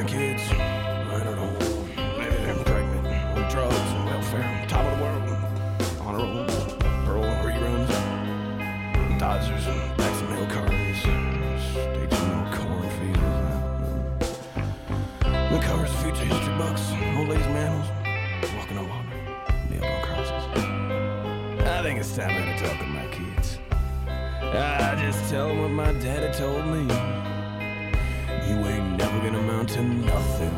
kids, I don't know. Maybe they're pregnant on drugs and welfare, top of the world, on her own. Pearl reruns, Dodgers and backs of mail cars, stakes in no cornfields. The covers future history books, old ladies' manuals, walking on water, nailed on crosses. I think it's time I talk to my kids. I just tell them what my daddy told me. You ain't never gonna amount to nothing.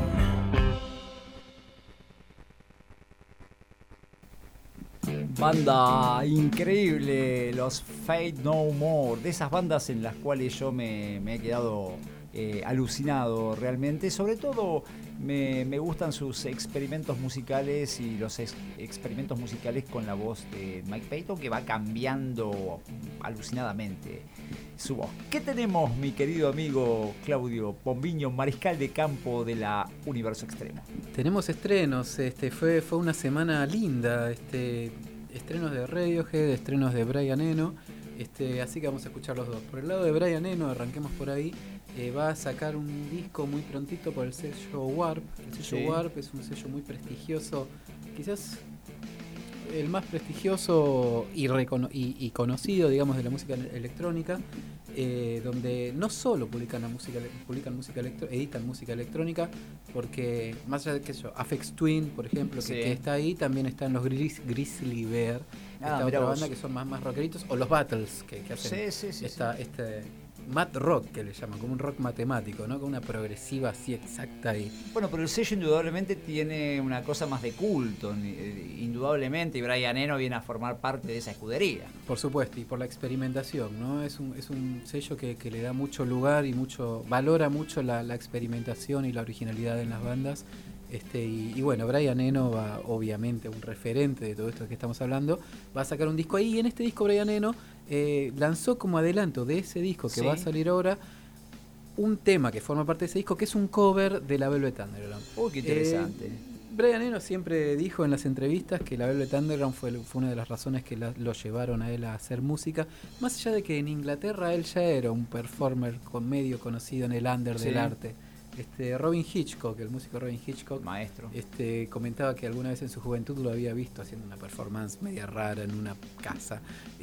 Banda increíble, los Fate No More, de esas bandas en las cuales yo me, me he quedado eh, alucinado realmente. Sobre todo me, me gustan sus experimentos musicales y los ex, experimentos musicales con la voz de Mike Patton, que va cambiando alucinadamente su voz. ¿Qué tenemos, mi querido amigo Claudio Pombiño, mariscal de campo de la Universo Extremo? Tenemos estrenos, este fue, fue una semana linda, este estrenos de Radiohead, estrenos de Brian Eno, este, así que vamos a escuchar los dos. Por el lado de Brian Eno, arranquemos por ahí, eh, va a sacar un disco muy prontito por el sello Warp. El sello Sí. Warp es un sello muy prestigioso, quizás el más prestigioso y, recono- y, y conocido, digamos, de la música electrónica, eh, donde no solo publican la música, publican música electro- editan música electrónica, porque más allá de que eso, Aphex Twin, por ejemplo, que, Sí. que está ahí, también están los Gris, Grizzly Bear, Ah, esta mirá otra vos. banda que son más, más rockeritos, o los Battles, que, que hacen Sí, sí, sí, esta, este mat rock, que le llaman, como un rock matemático, ¿no? Con una progresiva así exacta y Bueno, pero el sello indudablemente tiene una cosa más de culto, ni- eh, indudablemente, y Brian Eno viene a formar parte de esa escudería. por supuesto, y por la experimentación, ¿no? Es un, es un sello que, que le da mucho lugar y mucho valora mucho la, la experimentación y la originalidad en las bandas. Este, y, y bueno, Brian Eno va, obviamente, un referente de todo esto que estamos hablando, va a sacar un disco ahí, y en este disco Brian Eno eh, lanzó como adelanto de ese disco que Sí. va a salir ahora un tema que forma parte de ese disco, que es un cover de la Velvet Underground. Uy, qué interesante. Eh, Brian Eno siempre dijo en las entrevistas que la Velvet Underground fue, fue una de las razones que la- lo llevaron a él a hacer música, más allá de que en Inglaterra él ya era un performer con medio conocido en el under Sí. del arte. Este, Robin Hitchcock, el músico Robin Hitchcock, Maestro. este, comentaba que alguna vez en su juventud lo había visto haciendo una performance media rara en una casa.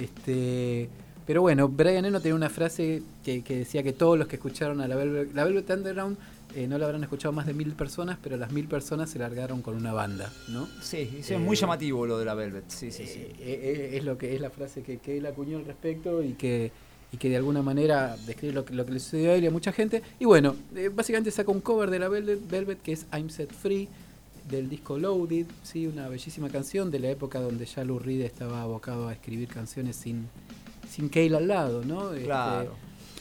Este, pero bueno, Brian Eno tenía una frase que, que decía que todos los que escucharon a la Velvet, la Velvet Underground eh, no la habrán escuchado más de mil personas, pero las mil personas se largaron con una banda, ¿no? Sí, sí, Eh, es muy llamativo lo de la Velvet. Sí, sí, sí. Eh, eh, es lo que es la frase que, que él acuñó al respecto y que y que de alguna manera describe lo que, lo que le sucedió a él y a mucha gente. Y bueno, eh, básicamente saca un cover de la Velvet, Velvet que es I'm Set Free, del disco Loaded, ¿sí? Una bellísima canción de la época donde ya Lou Reed estaba abocado a escribir canciones sin, sin Cale al lado, ¿no? Este, Claro.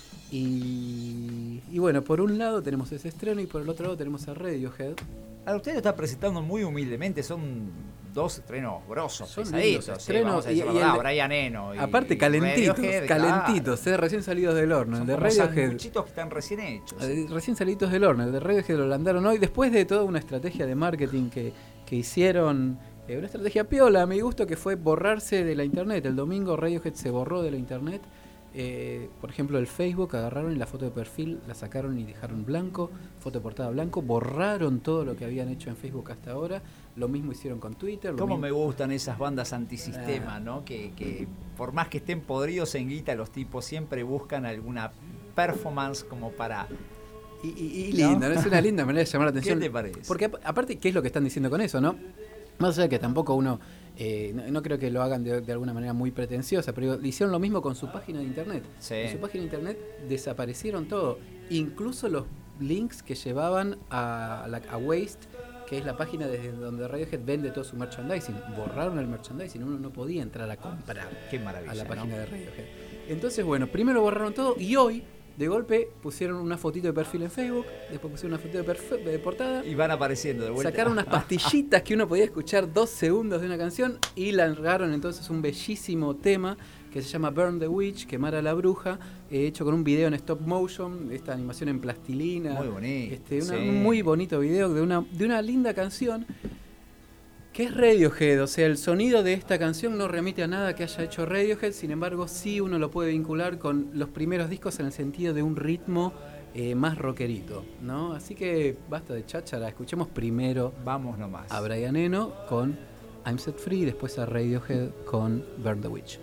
y, y bueno, por un lado tenemos ese estreno y por el otro lado tenemos a Radiohead. Ahora, usted lo está presentando muy humildemente, son dos estrenos grosos, Son pesaditos. lindos sí, estrenos, vamos a decir y- la y el verdad, de- Brian Eno. y- Aparte y calentitos, Radiohead, calentitos, claro. eh, recién salidos del horno. Son El de como Radiohead, sanguchitos que están recién hechos. eh, recién salidos del horno. El de Radiohead lo lanzaron hoy después de toda una estrategia de marketing que, que hicieron. Eh, una estrategia piola, a mi gusto, que fue borrarse de la internet. El domingo Radiohead se borró de la internet. Eh, por ejemplo, el Facebook agarraron y la foto de perfil la sacaron y dejaron blanco, foto de portada blanco, borraron todo lo que habían hecho en Facebook hasta ahora. Lo mismo hicieron con Twitter. lo Cómo mismo- me gustan esas bandas antisistema, Ah. ¿no? Que, que por más que estén podridos en guita, los tipos siempre buscan alguna performance como para... Y, y- y ¿No? lindo, ¿no? Es una linda manera de llamar la ¿Qué atención. te parece? Porque ap- aparte, ¿qué es lo que están diciendo con eso, no? Más allá de que tampoco uno, eh, no, no creo que lo hagan de, de alguna manera muy pretenciosa, pero hicieron lo mismo con su página de internet. Sí. En su página de internet desaparecieron todo, incluso los links que llevaban a, la, a Waste, que es la página desde donde Radiohead vende todo su merchandising. Borraron el merchandising, uno no podía entrar a comprar Qué maravilla, a la ¿no? página de Radiohead. Entonces, bueno, primero borraron todo y hoy, de golpe, pusieron una fotito de perfil en Facebook, después pusieron una fotito de, perf- de portada, Y van apareciendo de vuelta. sacaron unas pastillitas que uno podía escuchar dos segundos de una canción y largaron entonces un bellísimo tema que se llama Burn the Witch, quemar a la bruja, eh, hecho con un video en stop motion, esta animación en plastilina. Muy bonito, Este, una- sí. Un muy bonito video de una, de una linda canción que es Radiohead. O sea, el sonido de esta canción no remite a nada que haya hecho Radiohead, sin embargo sí uno lo puede vincular con los primeros discos en el sentido de un ritmo eh, más rockerito, ¿no? Así que basta de cháchara, escuchemos primero Vamos nomás. a Brian Eno con I'm Set Free, después a Radiohead con Burn the Witch.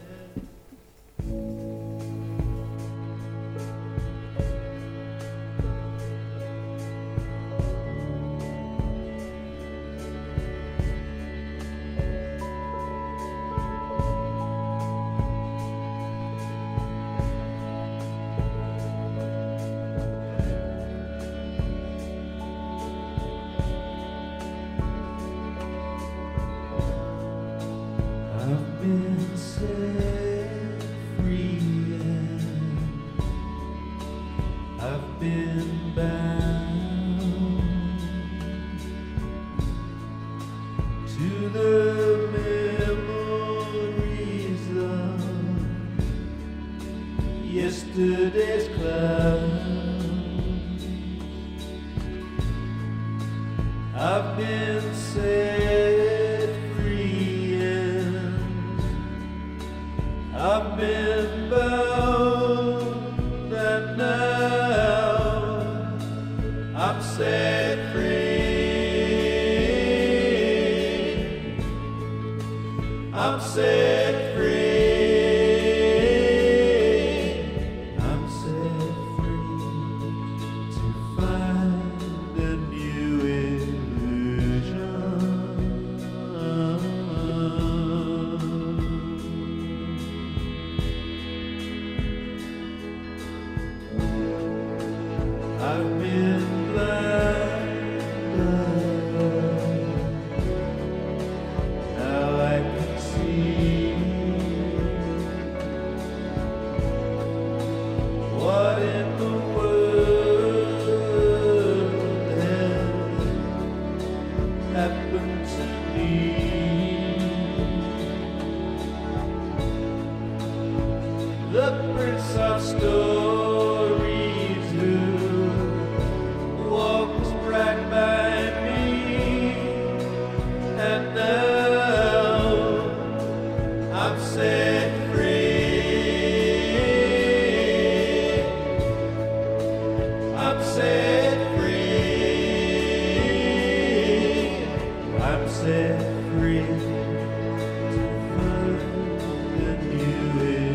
I've been set free and I've been bound to the memories of yesterday's cloud. I've been set free and I've been bound, and now I'm set free. I'm set free. I'm set free to find a new illusion. I've been blind, now I can see what in the world has happened to me. The prince of stories who walks right by me, and now I'm set free. I'm set free. I'm set free to find a new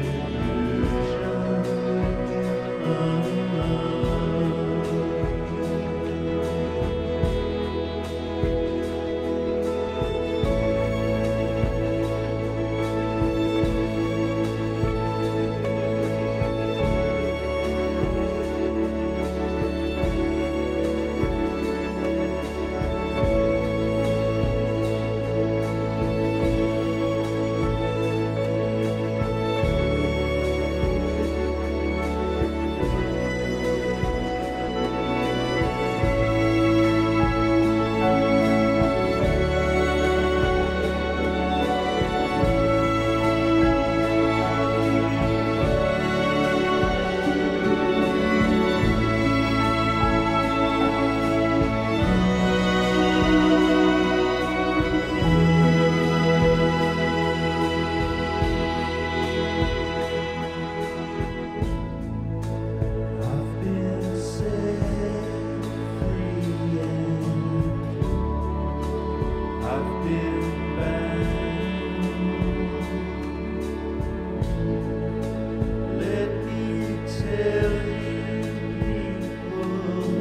I've been set free and I've been bound. Let me tell you, people,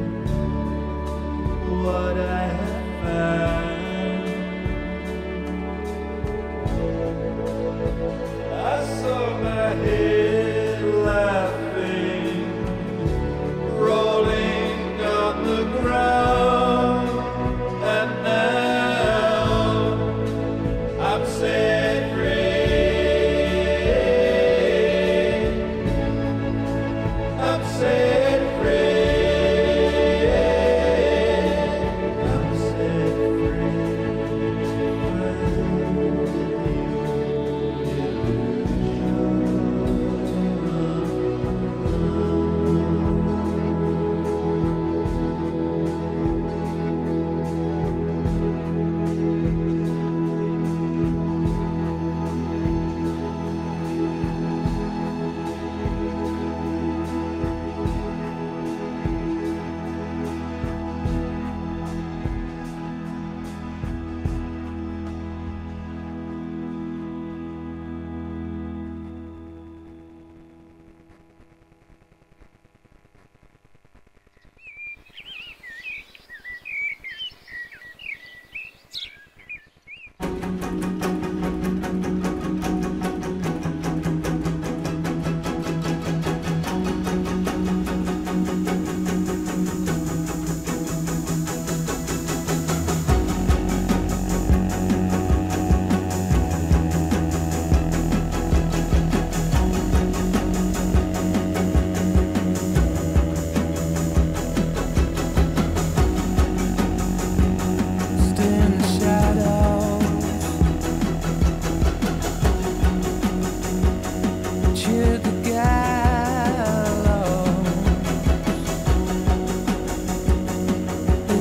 what I have found. I saw my head laughing, rolling on the ground, and now I'm set free. I'm set free. I'm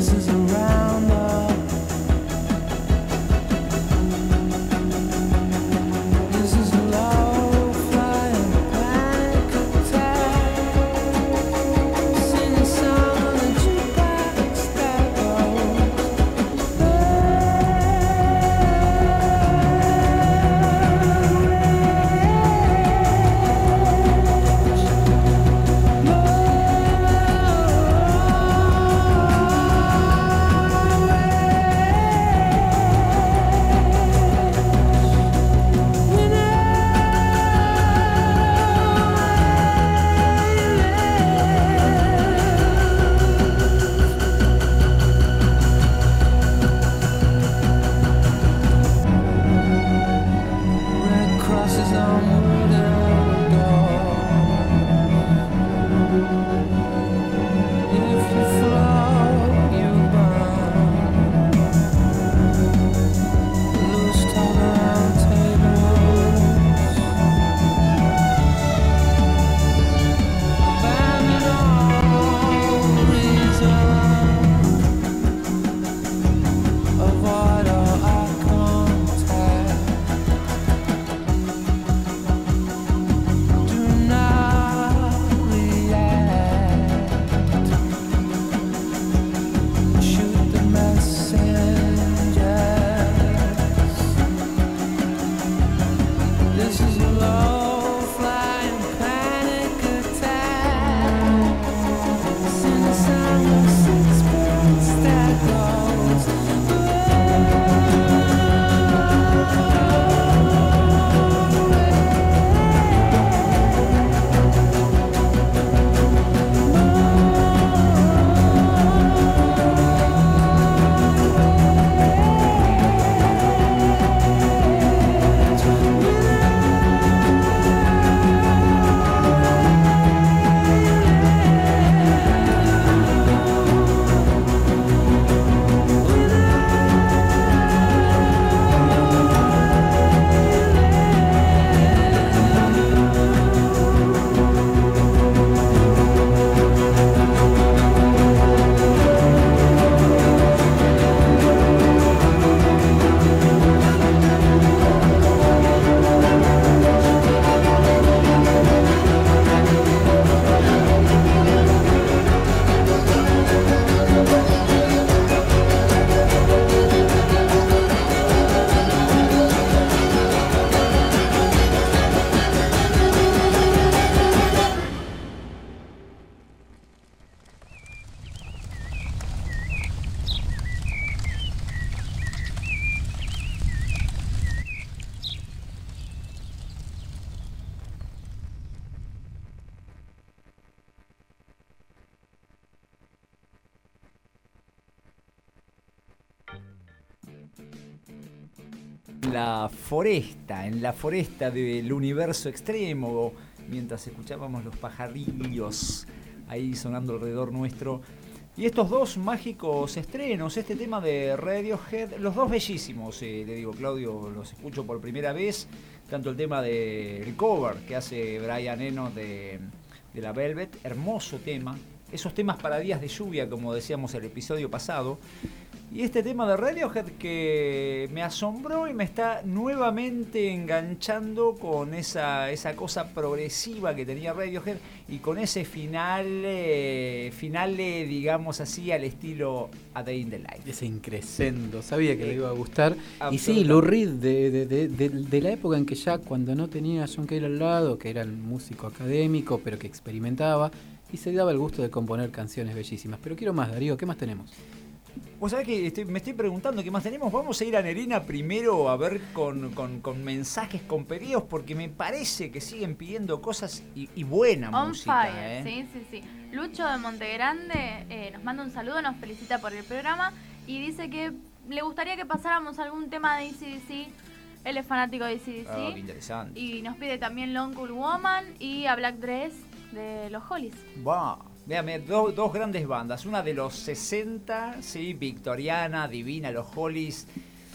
La foresta, en la foresta del universo extremo, mientras escuchábamos los pajarillos ahí sonando alrededor nuestro. Y estos dos mágicos estrenos, este tema de Radiohead, los dos bellísimos, eh, le digo, Claudio, los escucho por primera vez, tanto el tema del cover que hace Brian Eno de, de la Velvet, hermoso tema, esos temas para días de lluvia, como decíamos el episodio pasado, y este tema de Radiohead que me asombró y me está nuevamente enganchando con esa, esa cosa progresiva que tenía Radiohead y con ese final, eh, final eh, digamos así, al estilo A Day in the Life. Ese increscendo, sabía que eh, le iba a gustar. Y sí, Lou Reed, de, de, de, de, de la época en que ya cuando no tenía a John Cale al lado, que era un músico académico, pero que experimentaba, y se daba el gusto de componer canciones bellísimas. Pero quiero más, Darío, ¿qué más tenemos? Vos sabés que estoy, me estoy preguntando qué más tenemos. Vamos a ir a Nerina primero a ver con, con, con mensajes, con pedidos, porque me parece que siguen pidiendo cosas y, y buena On música. fire, ¿eh? sí, sí, sí. Lucho de Montegrande eh, nos manda un saludo, nos felicita por el programa y dice que le gustaría que pasáramos algún tema de A C D C. Él es fanático de A C D C. Ah, qué interesante. Y nos pide también Long Cool Woman y a Black Dress de los Hollies. Wow. Véame, dos, dos grandes bandas, una de los sesenta, sí, victoriana, divina, los Hollies.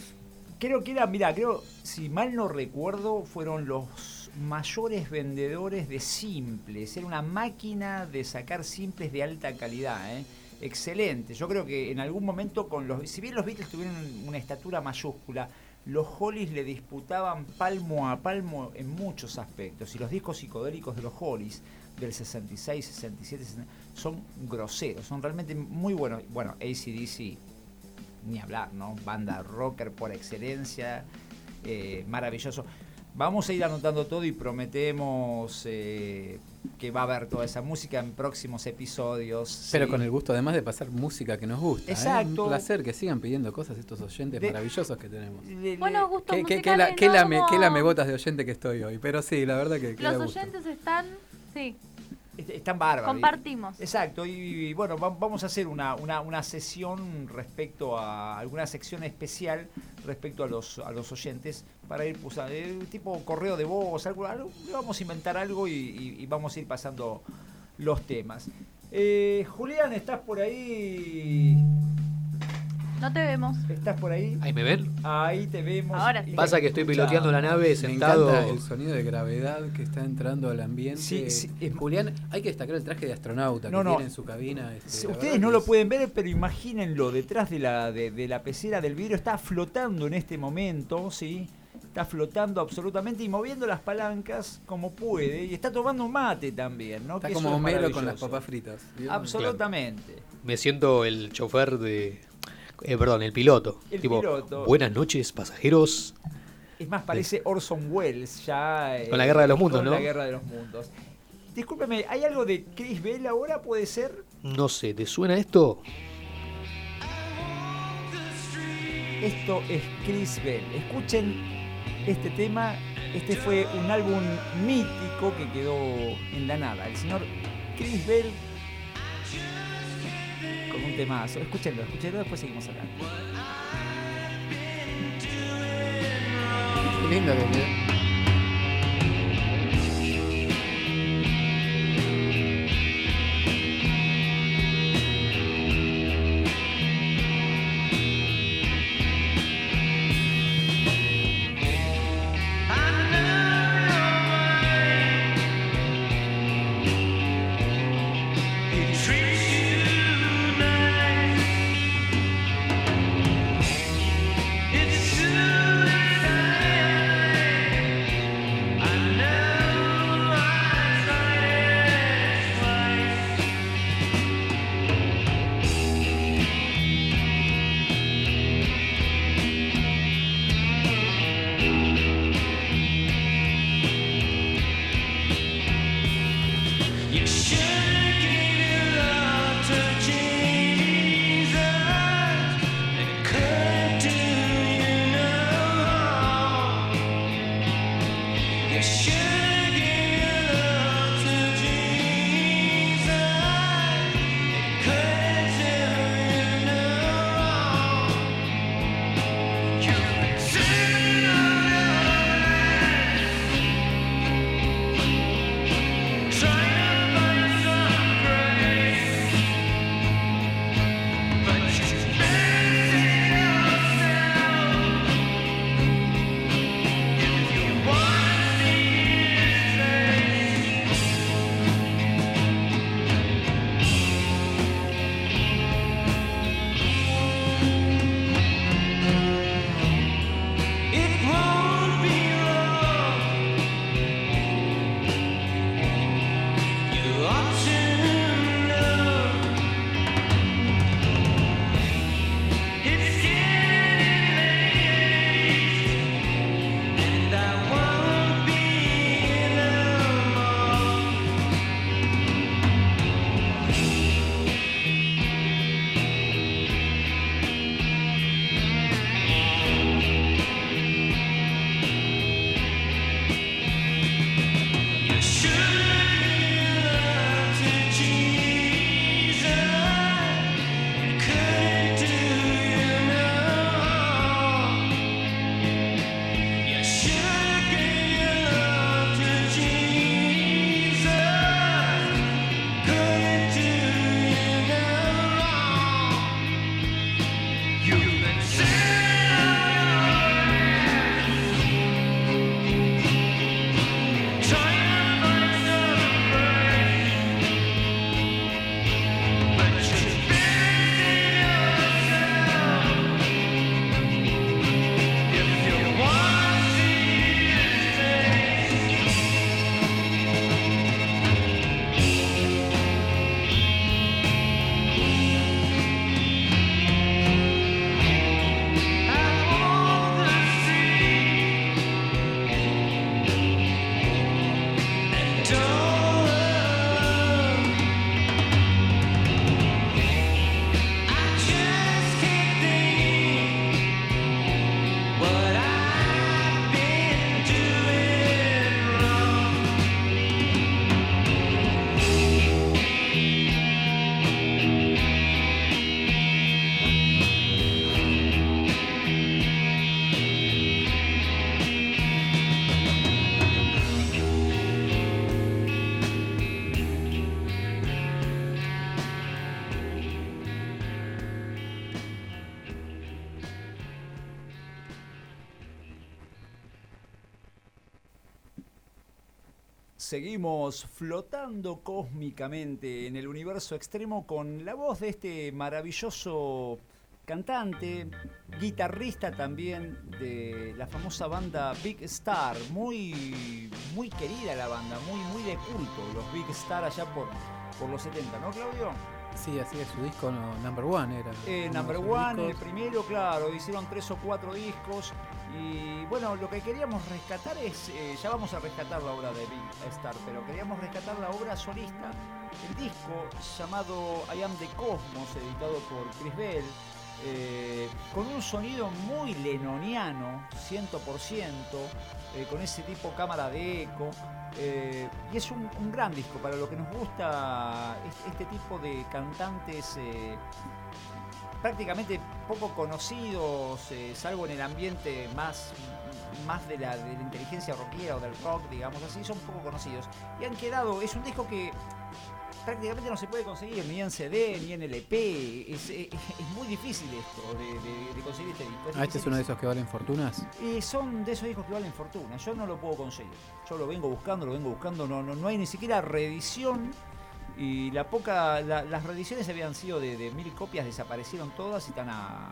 Creo que era, mira, creo, si mal no recuerdo, fueron los mayores vendedores de simples. Era una máquina de sacar simples de alta calidad, ¿eh? excelente. Yo creo que en algún momento, con los, si bien los Beatles tuvieron una estatura mayúscula, los Hollies le disputaban palmo a palmo en muchos aspectos. Y los discos psicodélicos de los Hollies del sesenta y seis, sesenta y siete, sesenta, son groseros, son realmente muy buenos. Bueno, A C D C, ni hablar, ¿no? Banda rocker por excelencia, eh, maravilloso. Vamos a ir anotando todo y prometemos eh, que va a haber toda esa música en próximos episodios. Pero sí. con el gusto además de pasar música que nos gusta. Exacto. ¿eh? Un placer que sigan pidiendo cosas estos oyentes De- maravillosos que tenemos. Le- le- Bueno, gustos Qué, qué, musicales, qué, la, qué, ¿no? lame, Como qué lamebotas de oyente que estoy hoy. Pero sí, la verdad que, que da Los gusto. oyentes están, sí, est- están bárbaros. compartimos. Exacto, y, y bueno, va- vamos a hacer una, una, una sesión respecto a alguna sección especial respecto a los a los oyentes para ir usando, eh, tipo correo de voz, algo, algo, vamos a inventar algo y, y- y vamos a ir pasando los temas. Eh, Julián, ¿estás por ahí? No te vemos. ¿Estás por ahí? ¿Ahí me ven? Ahí te vemos. Ahora sí. Y te Pasa que estoy escuchamos. piloteando la nave Me sentado. encanta el sonido de gravedad que está entrando al ambiente. Sí, sí, es- Julián, hay que destacar el traje de astronauta No, que no. tiene en su cabina. este, Sí, la ustedes verdad no que lo es- pueden ver, pero imagínenlo, detrás de la, de, de la pecera del vidrio está flotando en este momento, ¿sí? Está flotando absolutamente y moviendo las palancas como puede. Y está tomando un mate también, ¿no? Está Que como eso es Homero con las maravilloso. papas fritas. ¿vio? Absolutamente. Me siento el chofer de. Eh, perdón, el piloto. El tipo, piloto. buenas noches, pasajeros. Es más, parece Orson Welles ya. eh, Con la Guerra de los Mundos, con ¿no? la Guerra de los Mundos. Discúlpeme, ¿hay algo de Chris Bell ahora? ¿Puede ser? No sé, ¿te suena esto? Esto es Chris Bell. Escuchen este tema. Este fue un álbum mítico que quedó en la nada. El señor Chris Bell con un temazo. Escúchenlo, escúchenlo, después seguimos hablando. Qué lindo que quedó. It's Seguimos flotando cósmicamente en el universo extremo con la voz de este maravilloso cantante, guitarrista también de la famosa banda Big Star, muy, muy querida la banda, muy, muy de culto, los Big Star allá por, por los setenta, ¿no, Claudio? Sí, así es, su disco no, Number One era. Eh, number One, el primero, claro, hicieron tres o cuatro discos. Y bueno, lo que queríamos rescatar es, eh, ya vamos a rescatar la obra de Big Star, pero queríamos rescatar la obra solista, el disco llamado I Am the Cosmos, editado por Chris Bell, eh, con un sonido muy lennoniano, cien por ciento, eh, con ese tipo cámara de eco, eh, y es un, un gran disco para lo que nos gusta este, este tipo de cantantes. Eh, prácticamente poco conocidos, eh, salvo en el ambiente más, más de, la, de la inteligencia rockera o del rock, digamos así, son poco conocidos. Y han quedado, es un disco que prácticamente no se puede conseguir ni en C D ni en L P, es, es, es muy difícil esto de, de, de conseguir este disco. Ah, este es uno de esos que valen fortunas. Y son de esos discos que valen fortuna, yo no lo puedo conseguir, yo lo vengo buscando, lo vengo buscando, no, no, no hay ni siquiera reedición. Y la poca, la, las reediciones habían sido de, de mil copias, desaparecieron todas y están a,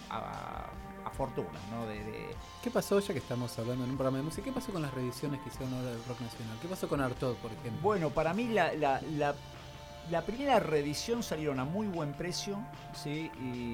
a, a fortuna, ¿no? De, de... ¿Qué pasó, ya que estamos hablando en un programa de música, qué pasó con las reediciones que hicieron ahora del rock nacional? ¿Qué pasó con Artaud, por ejemplo? Bueno, para mí la, la, la, la primera reedición salieron a muy buen precio, ¿sí?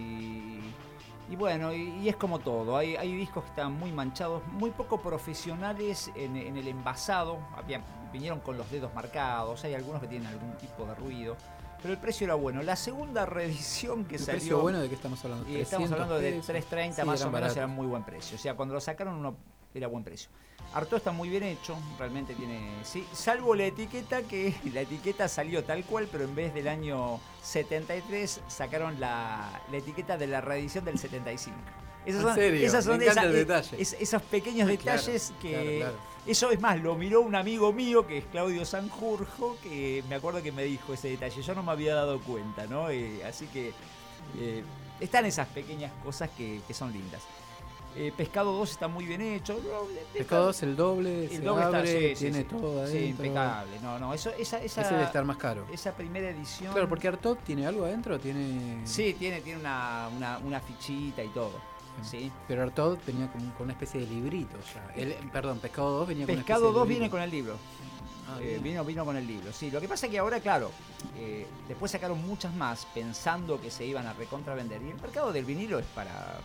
Y, y bueno, y, y es como todo, hay, hay discos que están muy manchados, muy poco profesionales en, en el envasado, había, vinieron con los dedos marcados, hay algunos que tienen algún tipo de ruido, pero el precio era bueno. La segunda reedición que ¿El salió... precio bueno de qué estamos hablando? Y estamos hablando de trescientos treinta, sí, más o menos, baratos. era muy buen precio. O sea, cuando lo sacaron uno era buen precio. Artaud está muy bien hecho, realmente tiene... Sí, salvo la etiqueta, que la etiqueta salió tal cual, pero en vez del año setenta y tres sacaron la, la etiqueta de la reedición del setenta y cinco. Esas ¿En son, serio? esas son Me encanta esas, el detalle. es- esos pequeños Ah, detalles claro, que... claro, claro. Eso es más, lo miró un amigo mío que es Claudio Sanjurjo, que me acuerdo que me dijo ese detalle. Yo no me había dado cuenta, ¿no? Eh, así que eh, están esas pequeñas cosas que, que son lindas. Eh, Pescado dos está muy bien hecho. Pescado dos, el doble, El se doble está, abre, sí, sí, tiene sí. todo Sí, adentro. impecable. No, no, eso, esa, esa, Ese debe estar más caro. esa primera edición. Claro, porque Artaud tiene algo adentro, tiene... Sí, tiene, tiene una, una, una fichita y todo. ¿Sí? Pero Artaud venía con, con una especie de librito ya. El, perdón, Pescado dos venía con una Pescado especie de dos librito. viene con el libro. Ah, Eh, bien. vino, vino con el libro, sí. Lo que pasa es que ahora, claro, eh, después sacaron muchas más pensando que se iban a recontravender. Y el mercado del vinilo es para...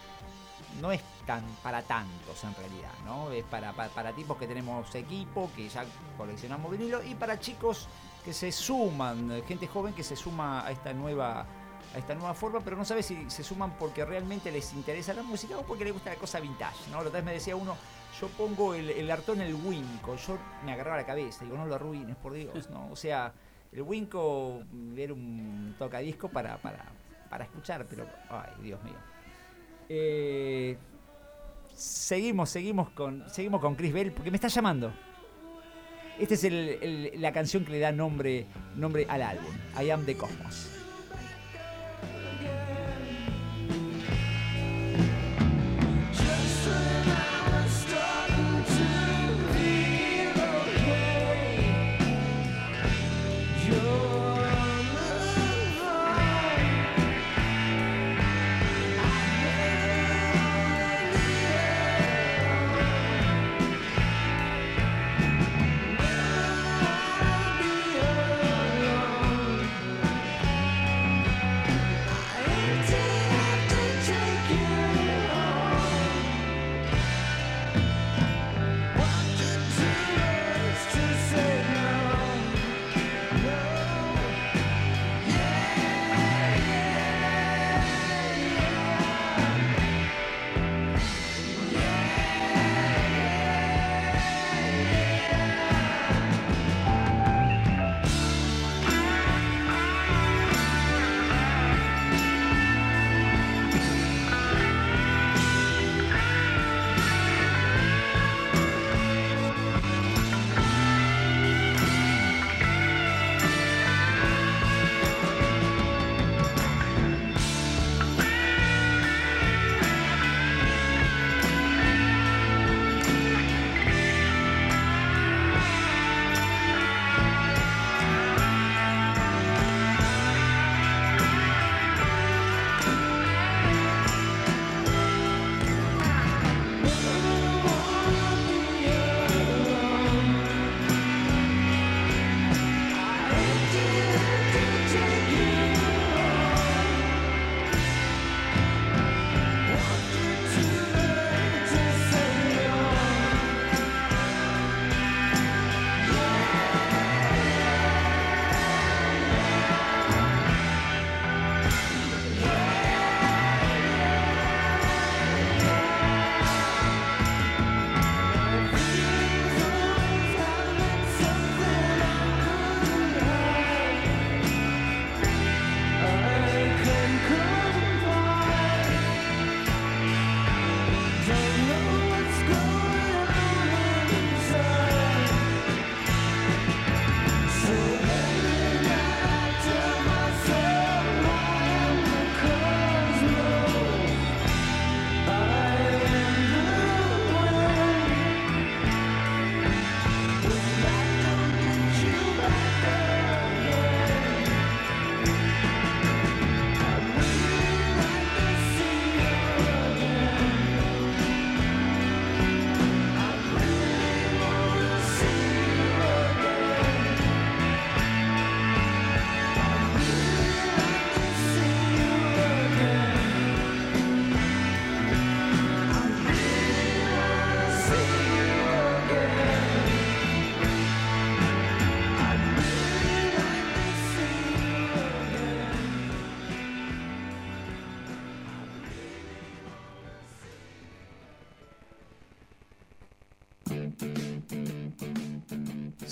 No es tan para tantos en realidad, ¿no? Es para, para, para tipos que tenemos equipo, que ya coleccionamos vinilo, y para chicos que se suman, gente joven que se suma a esta nueva... a esta nueva forma, pero no sabe si se suman porque realmente les interesa la música o porque les gusta la cosa vintage, ¿no? La otra vez me decía uno, yo pongo el, el Artaud en el Winco, yo me agarraba la cabeza, digo, no lo arruines, por Dios, ¿no? O sea, el Winco era un tocadisco para, para, para escuchar, pero, ay, Dios mío. Eh, seguimos, seguimos con, seguimos con Chris Bell, porque me está llamando. Esta es el, el, la canción que le da nombre, nombre al álbum, I Am the Cosmos. Be alone.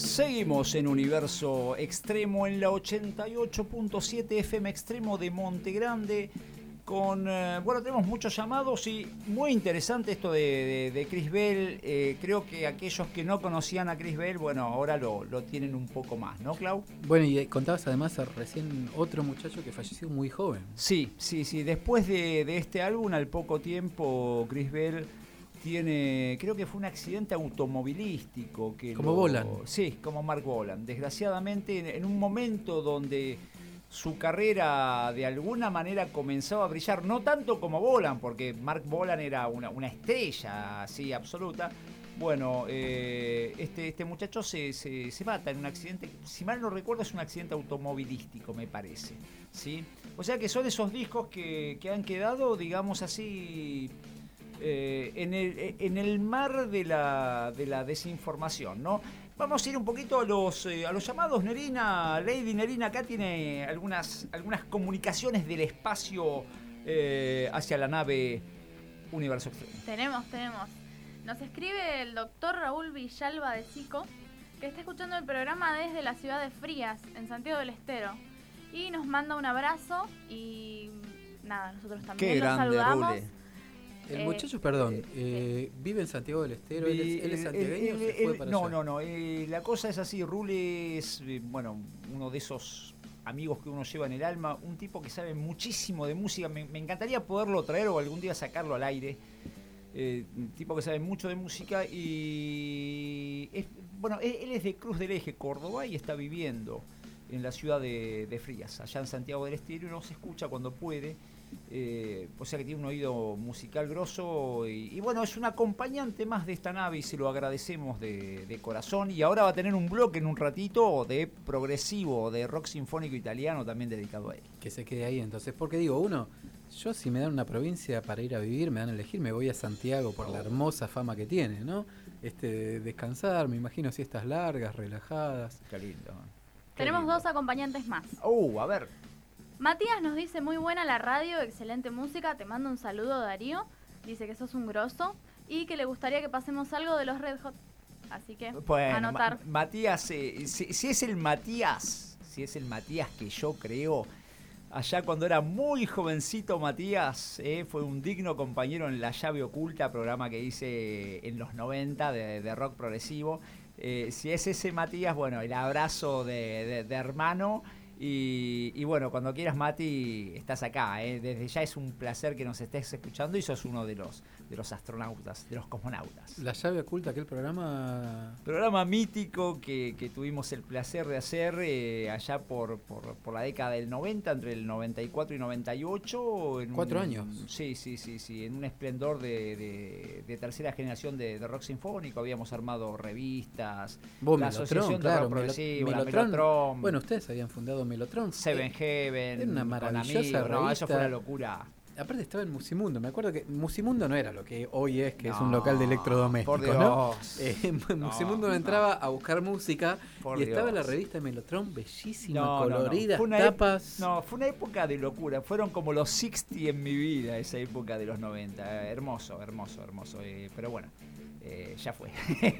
Seguimos en Universo Extremo en la ochenta y ocho punto siete F M Extremo de Monte Grande. Con, eh, bueno, tenemos muchos llamados y muy interesante esto de, de, de Chris Bell. Eh, creo que aquellos que no conocían a Chris Bell, bueno, ahora lo, lo tienen un poco más, ¿no, Clau? Bueno, y contabas además recién otro muchacho que falleció muy joven. Sí, sí, sí. Después de, de este álbum, al poco tiempo, Chris Bell tiene, creo que fue un accidente automovilístico. Que como lo, Bolan. Sí, como Mark Bolan. Desgraciadamente, en, en un momento donde su carrera de alguna manera comenzaba a brillar, no tanto como Bolan, porque Mark Bolan era una, una estrella así absoluta. Bueno, eh, este, este muchacho se, se, se mata en un accidente, si mal no recuerdo es un accidente automovilístico, me parece, ¿sí? O sea que son esos discos que, que han quedado, digamos así, eh, en, el, en el mar de la, de la desinformación, ¿no? Vamos a ir un poquito a los, eh, a los llamados. Nerina, Lady Nerina, acá tiene algunas, algunas comunicaciones del espacio eh, hacia la nave Universo Extremo. Tenemos, tenemos. Nos escribe el doctor Raúl Villalba de Sico, que está escuchando el programa desde la ciudad de Frías, en Santiago del Estero. Y nos manda un abrazo y nada, nosotros también Qué los grande, saludamos. Rule. El Eh, muchacho, perdón, eh, eh, vive en Santiago del Estero, él es, él es Eh, santiagueño eh, o se eh, fue eh, para no, allá? no, no. Eh, la cosa es así. Rule es, eh, bueno, uno de esos amigos que uno lleva en el alma. Un tipo que sabe muchísimo de música. Me, me encantaría poderlo traer o algún día sacarlo al aire. Eh, un tipo que sabe mucho de música y... Es, bueno, él, él es de Cruz del Eje, Córdoba, y está viviendo en la ciudad de, de Frías, allá en Santiago del Estero, y uno se escucha cuando puede. Eh, o sea que tiene un oído musical grosso y, y bueno, es un acompañante más de esta nave y se lo agradecemos de, de corazón. Y ahora va a tener un bloque en un ratito de progresivo, de rock sinfónico italiano también dedicado a él. Que se quede ahí entonces, porque digo, uno, yo si me dan una provincia para ir a vivir, me dan a elegir, me voy a Santiago por la hermosa fama que tiene, ¿no? Este, descansar, me imagino siestas largas, relajadas. Qué lindo. Qué Tenemos lindo. dos acompañantes más. Uh, a ver. Matías nos dice, muy buena la radio, excelente música, te mando un saludo, Darío. Dice que sos un grosso y que le gustaría que pasemos algo de los Red Hot. Así que, Bueno, anotar. Ma- Matías, eh, si, si es el Matías, si es el Matías que yo creo, allá cuando era muy jovencito Matías, eh, fue un digno compañero en La Llave Oculta, programa que hice en los noventa de, de rock progresivo. Eh, si es ese Matías, bueno, el abrazo de, de, de hermano. Y, y bueno, cuando quieras, Mati, estás acá, ¿eh? Desde ya es un placer que nos estés escuchando y sos uno de los, de los astronautas, de los cosmonautas. La llave oculta, aquel programa... Programa mítico que, que tuvimos el placer de hacer eh, allá por, por, por la década del noventa, entre el noventa y cuatro y noventa y ocho. En Cuatro un, años. Sí, sí, sí, sí, en un esplendor de, de, de tercera generación de, de rock sinfónico. Habíamos armado revistas, Vos, la Melotron, Asociación de claro, Rock Progresivo, Melo- la Melotron. Melotron. Bueno, ustedes habían fundado Melotron. Seven Eh, Heaven, era una con maravillosa amigos. No, eso fue revista. una locura. Aparte estaba en Musimundo, me acuerdo que Musimundo no era lo que hoy es, que es un No, local de electrodomésticos, por Dios. ¿no? Eh, en No, Musimundo no. entraba a buscar música Por y estaba Dios. la revista Melotron, bellísima, No, no, no. colorida, Fue una ep- tapas. No, fue una época de locura. Fueron como los sesenta en mi vida, esa época de los noventa. Eh, hermoso, hermoso, hermoso. Eh, pero bueno, eh, ya fue.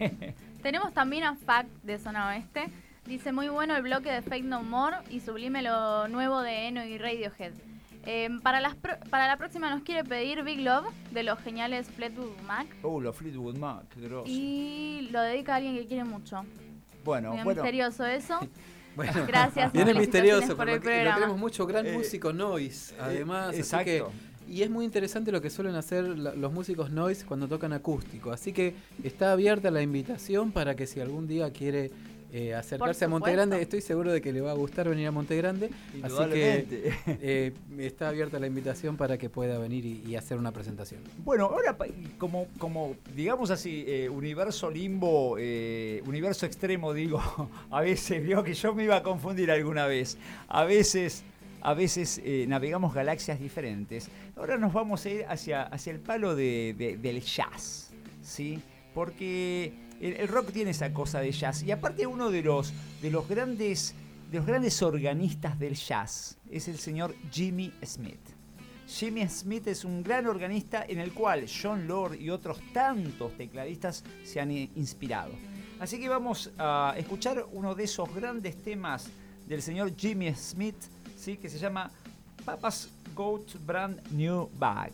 Tenemos también a Fact de Zona Oeste. Dice, muy bueno el bloque de Fake No More y sublime lo nuevo de Eno y Radiohead. Eh, para, las pro- para la próxima nos quiere pedir Big Love de los geniales Fleetwood Mac Uh, los Fleetwood Mac, qué groso. y lo dedica a alguien que quiere mucho. Bueno, Muy bueno. misterioso eso. Bueno, Gracias. viene felicitaciones misterioso, por pero el lo, que- lo programa. queremos mucho, gran Eh, músico noise, además. así exacto. que- y es muy interesante lo que suelen hacer la- los músicos noise cuando tocan acústico. Así que está abierta la invitación para que si algún día quiere eh, acercarse a Monte supuesto. Grande, estoy seguro de que le va a gustar venir a Monte Grande. Así que Indudablemente. eh, está abierta la invitación para que pueda venir y, y hacer una presentación. Bueno, ahora pa- como, como digamos así, eh, universo limbo, eh, universo extremo, digo, a veces, vio que yo me iba a confundir alguna vez. A veces, a veces eh, navegamos galaxias diferentes. Ahora nos vamos a ir hacia, hacia el palo de, de- del jazz, ¿sí? Porque el, el rock tiene esa cosa de jazz. Y aparte uno de los, de los grandes, de los grandes organistas del jazz es el señor Jimmy Smith. Jimmy Smith es un gran organista en el cual John Lord y otros tantos tecladistas se han eh, inspirado. Así que vamos a escuchar uno de esos grandes temas del señor Jimmy Smith, ¿sí? Que se llama Papa's Got Brand New Bag.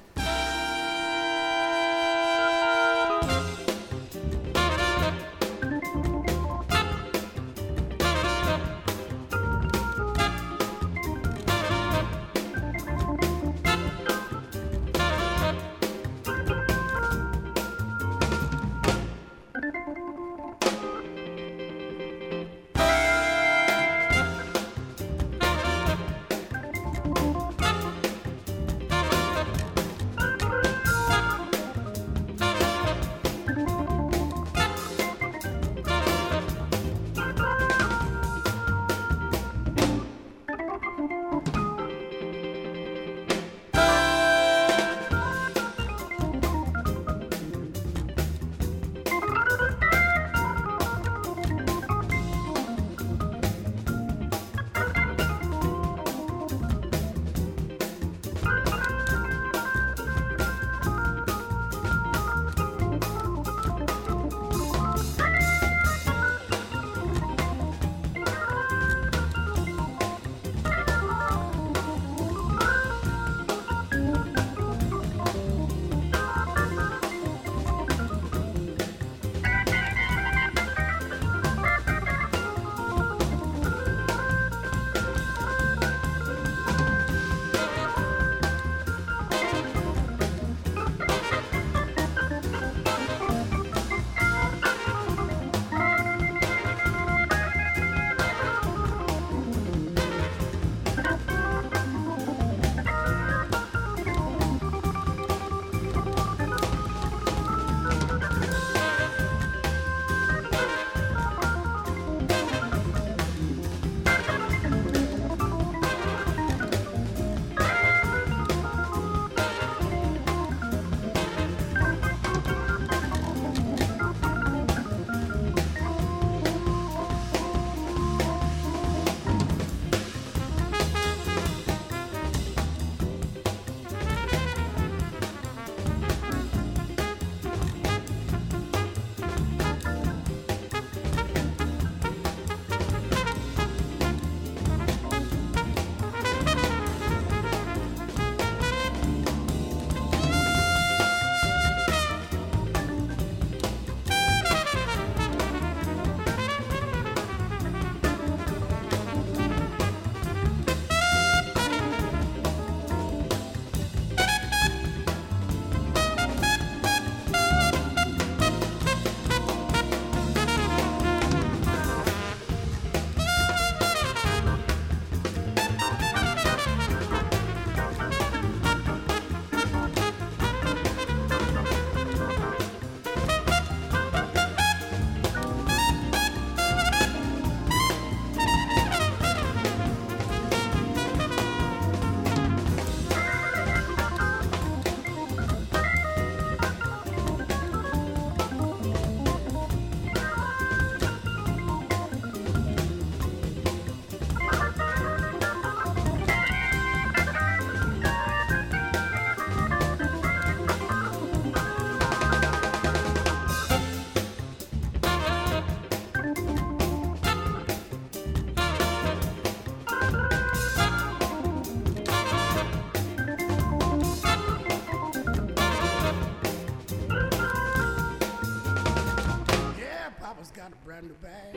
brand new bag.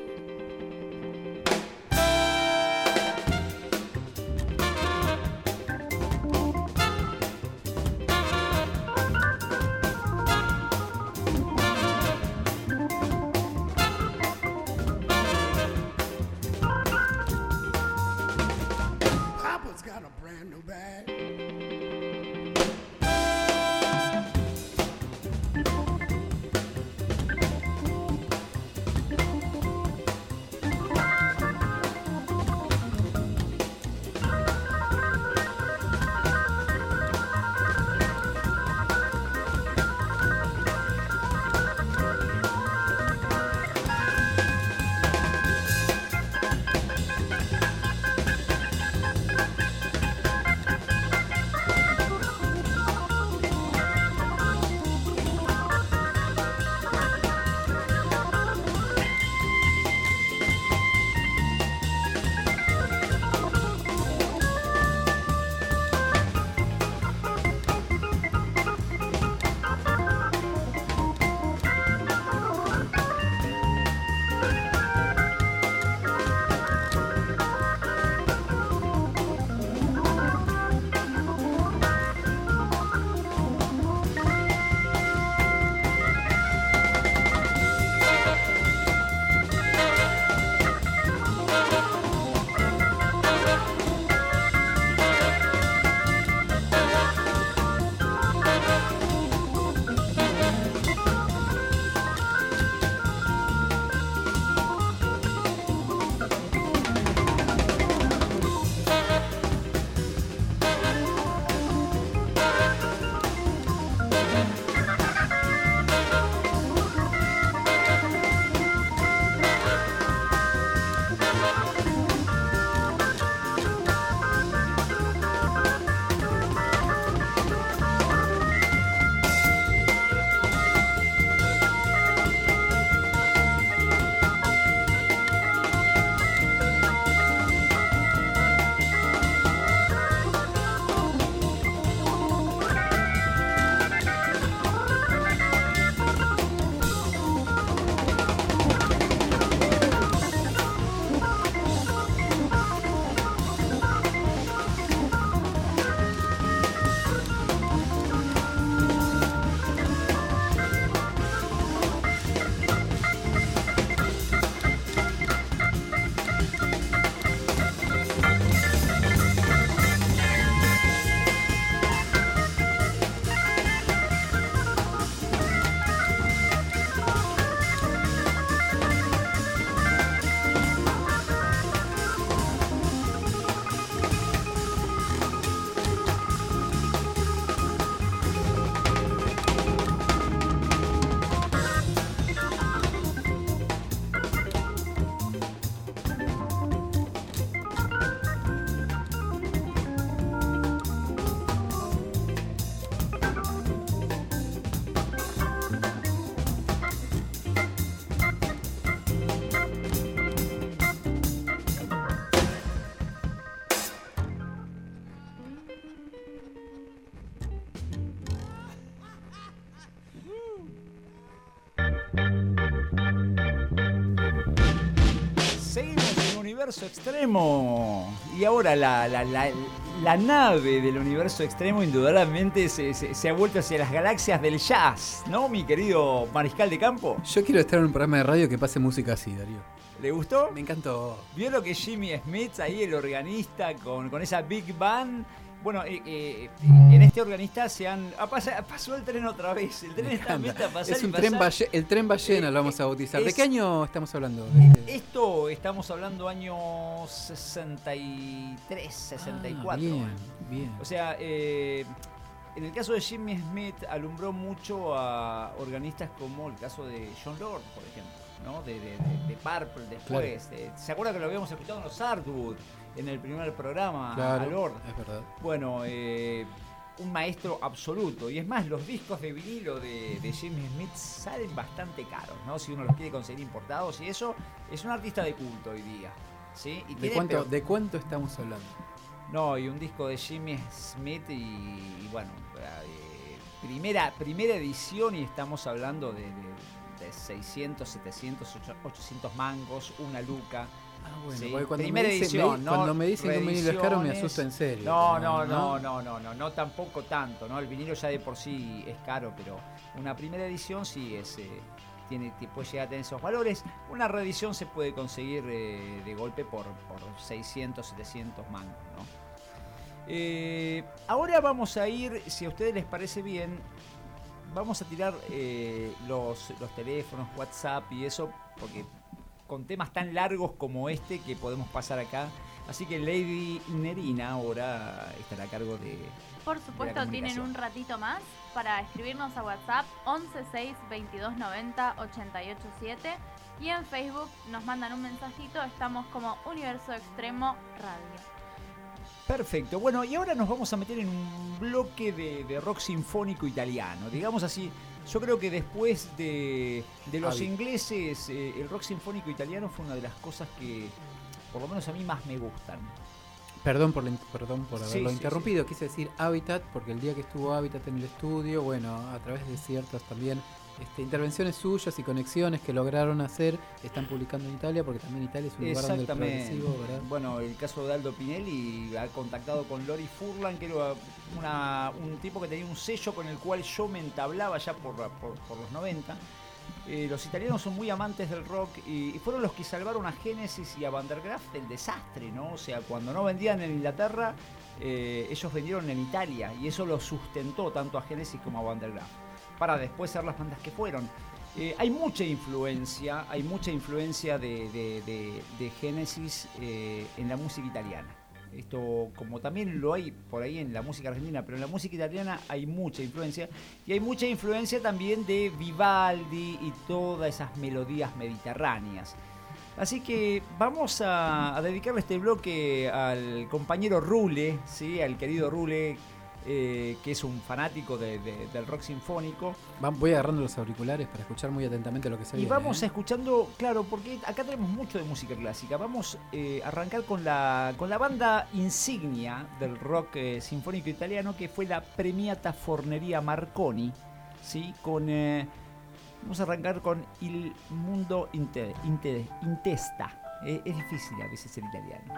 Papa's got a brand new bag. universo extremo. Y ahora la, la, la, la nave del universo extremo indudablemente se, se, se ha vuelto hacia las galaxias del jazz, ¿no, mi querido mariscal de campo? Yo quiero estar en un programa de radio que pase música así, Darío. ¿Le gustó? Me encantó. ¿Vio lo que Jimmy Smith, ahí el organista, con, con esa big band? Bueno, eh, eh, en este organista se han... Ah, pasa, pasó el tren otra vez. El tren está a pasar Es un y tren pasar. balle, el tren ballena lo vamos a bautizar. Es, ¿De qué año estamos hablando? Esto estamos hablando año sesenta y tres, sesenta y cuatro. Ah, bien, bien. O sea, eh, en el caso de Jimmy Smith alumbró mucho a organistas como el caso de John Lord, por ejemplo, ¿no? De, de, de, de Purple después. Claro. Eh, ¿Se acuerda que lo habíamos escuchado en los Hardwood? En el primer programa, claro, a Lord. Es verdad. Bueno, eh, un maestro absoluto. Y es más, los discos de vinilo de, de Jimmy Smith salen bastante caros, ¿no? Si uno los quiere conseguir importados y eso, es un artista de culto hoy día. ¿Sí? Y ¿De, tiene, cuánto, pero, ¿De cuánto estamos hablando? No, y un disco de Jimmy Smith y, y bueno, eh, primera, primera edición y estamos hablando de, de, de seiscientos, setecientos, ochocientos mangos, una luca. Ah, bueno, sí, cuando primera me dice, edición, me, ¿no? Cuando me dicen que un vinilo es caro me asusta en serio. No, no, no, no, no, no, no, tampoco tanto, ¿no? El vinilo ya de por sí es caro, pero una primera edición sí es, eh, tiene, puede llegar a tener esos valores. Una reedición se puede conseguir eh, de golpe por, por seiscientos, setecientos mangos, ¿no? Eh, ahora vamos a ir, si a ustedes les parece bien, vamos a tirar eh, los, los teléfonos, WhatsApp y eso, porque con temas tan largos como este que podemos pasar acá. Así que Lady Nerina ahora estará a cargo de... Por supuesto, tienen un ratito más para escribirnos a WhatsApp once seis veintidós noventa ochenta y ocho siete y en Facebook nos mandan un mensajito, estamos como Universo Extremo Radio. Perfecto, bueno, y ahora nos vamos a meter en un bloque de, de rock sinfónico italiano, digamos así. Yo creo que después de, de los Avi. ingleses, eh, el rock sinfónico italiano fue una de las cosas que, por lo menos a mí, más me gustan. Perdón por, la, perdón por haberlo sí, interrumpido, sí, sí. quise decir Habitat, porque el día que estuvo Habitat en el estudio, bueno, a través de ciertas también este, intervenciones suyas y conexiones que lograron hacer, están publicando en Italia, porque también Italia es un lugar donde el progresivo, ¿verdad? Bueno, el caso de Aldo Pinelli ha contactado con Lori Furlan, que era una, un tipo que tenía un sello con el cual yo me entablaba ya por, por, por los noventa. Eh, los italianos son muy amantes del rock y, y fueron los que salvaron a Genesis y a Van der Graaf del desastre, ¿no? O sea, cuando no vendían en Inglaterra, eh, ellos vendieron en Italia y eso lo sustentó tanto a Genesis como a Van der Graaf, para después ser las bandas que fueron. Eh, hay mucha influencia, hay mucha influencia de, de, de, de Genesis eh, en la música italiana. Esto, como también lo hay por ahí en la música argentina, pero en la música italiana hay mucha influencia. Y hay mucha influencia también de Vivaldi y todas esas melodías mediterráneas. Así que vamos a, a dedicarle este bloque al compañero Rule, ¿sí? Al querido Rule, eh, que es un fanático de, de, del rock sinfónico. Voy agarrando los auriculares para escuchar muy atentamente lo que se Y viene, vamos ¿eh? escuchando, claro, porque acá tenemos mucho de música clásica. Vamos eh, a arrancar con la, con la banda insignia del rock eh, sinfónico italiano, que fue la Premiata Forneria Marconi, ¿sí? Con, eh, vamos a arrancar con Il Mundo Inte, Inte, Intesta. Eh, es difícil a veces ser italiano.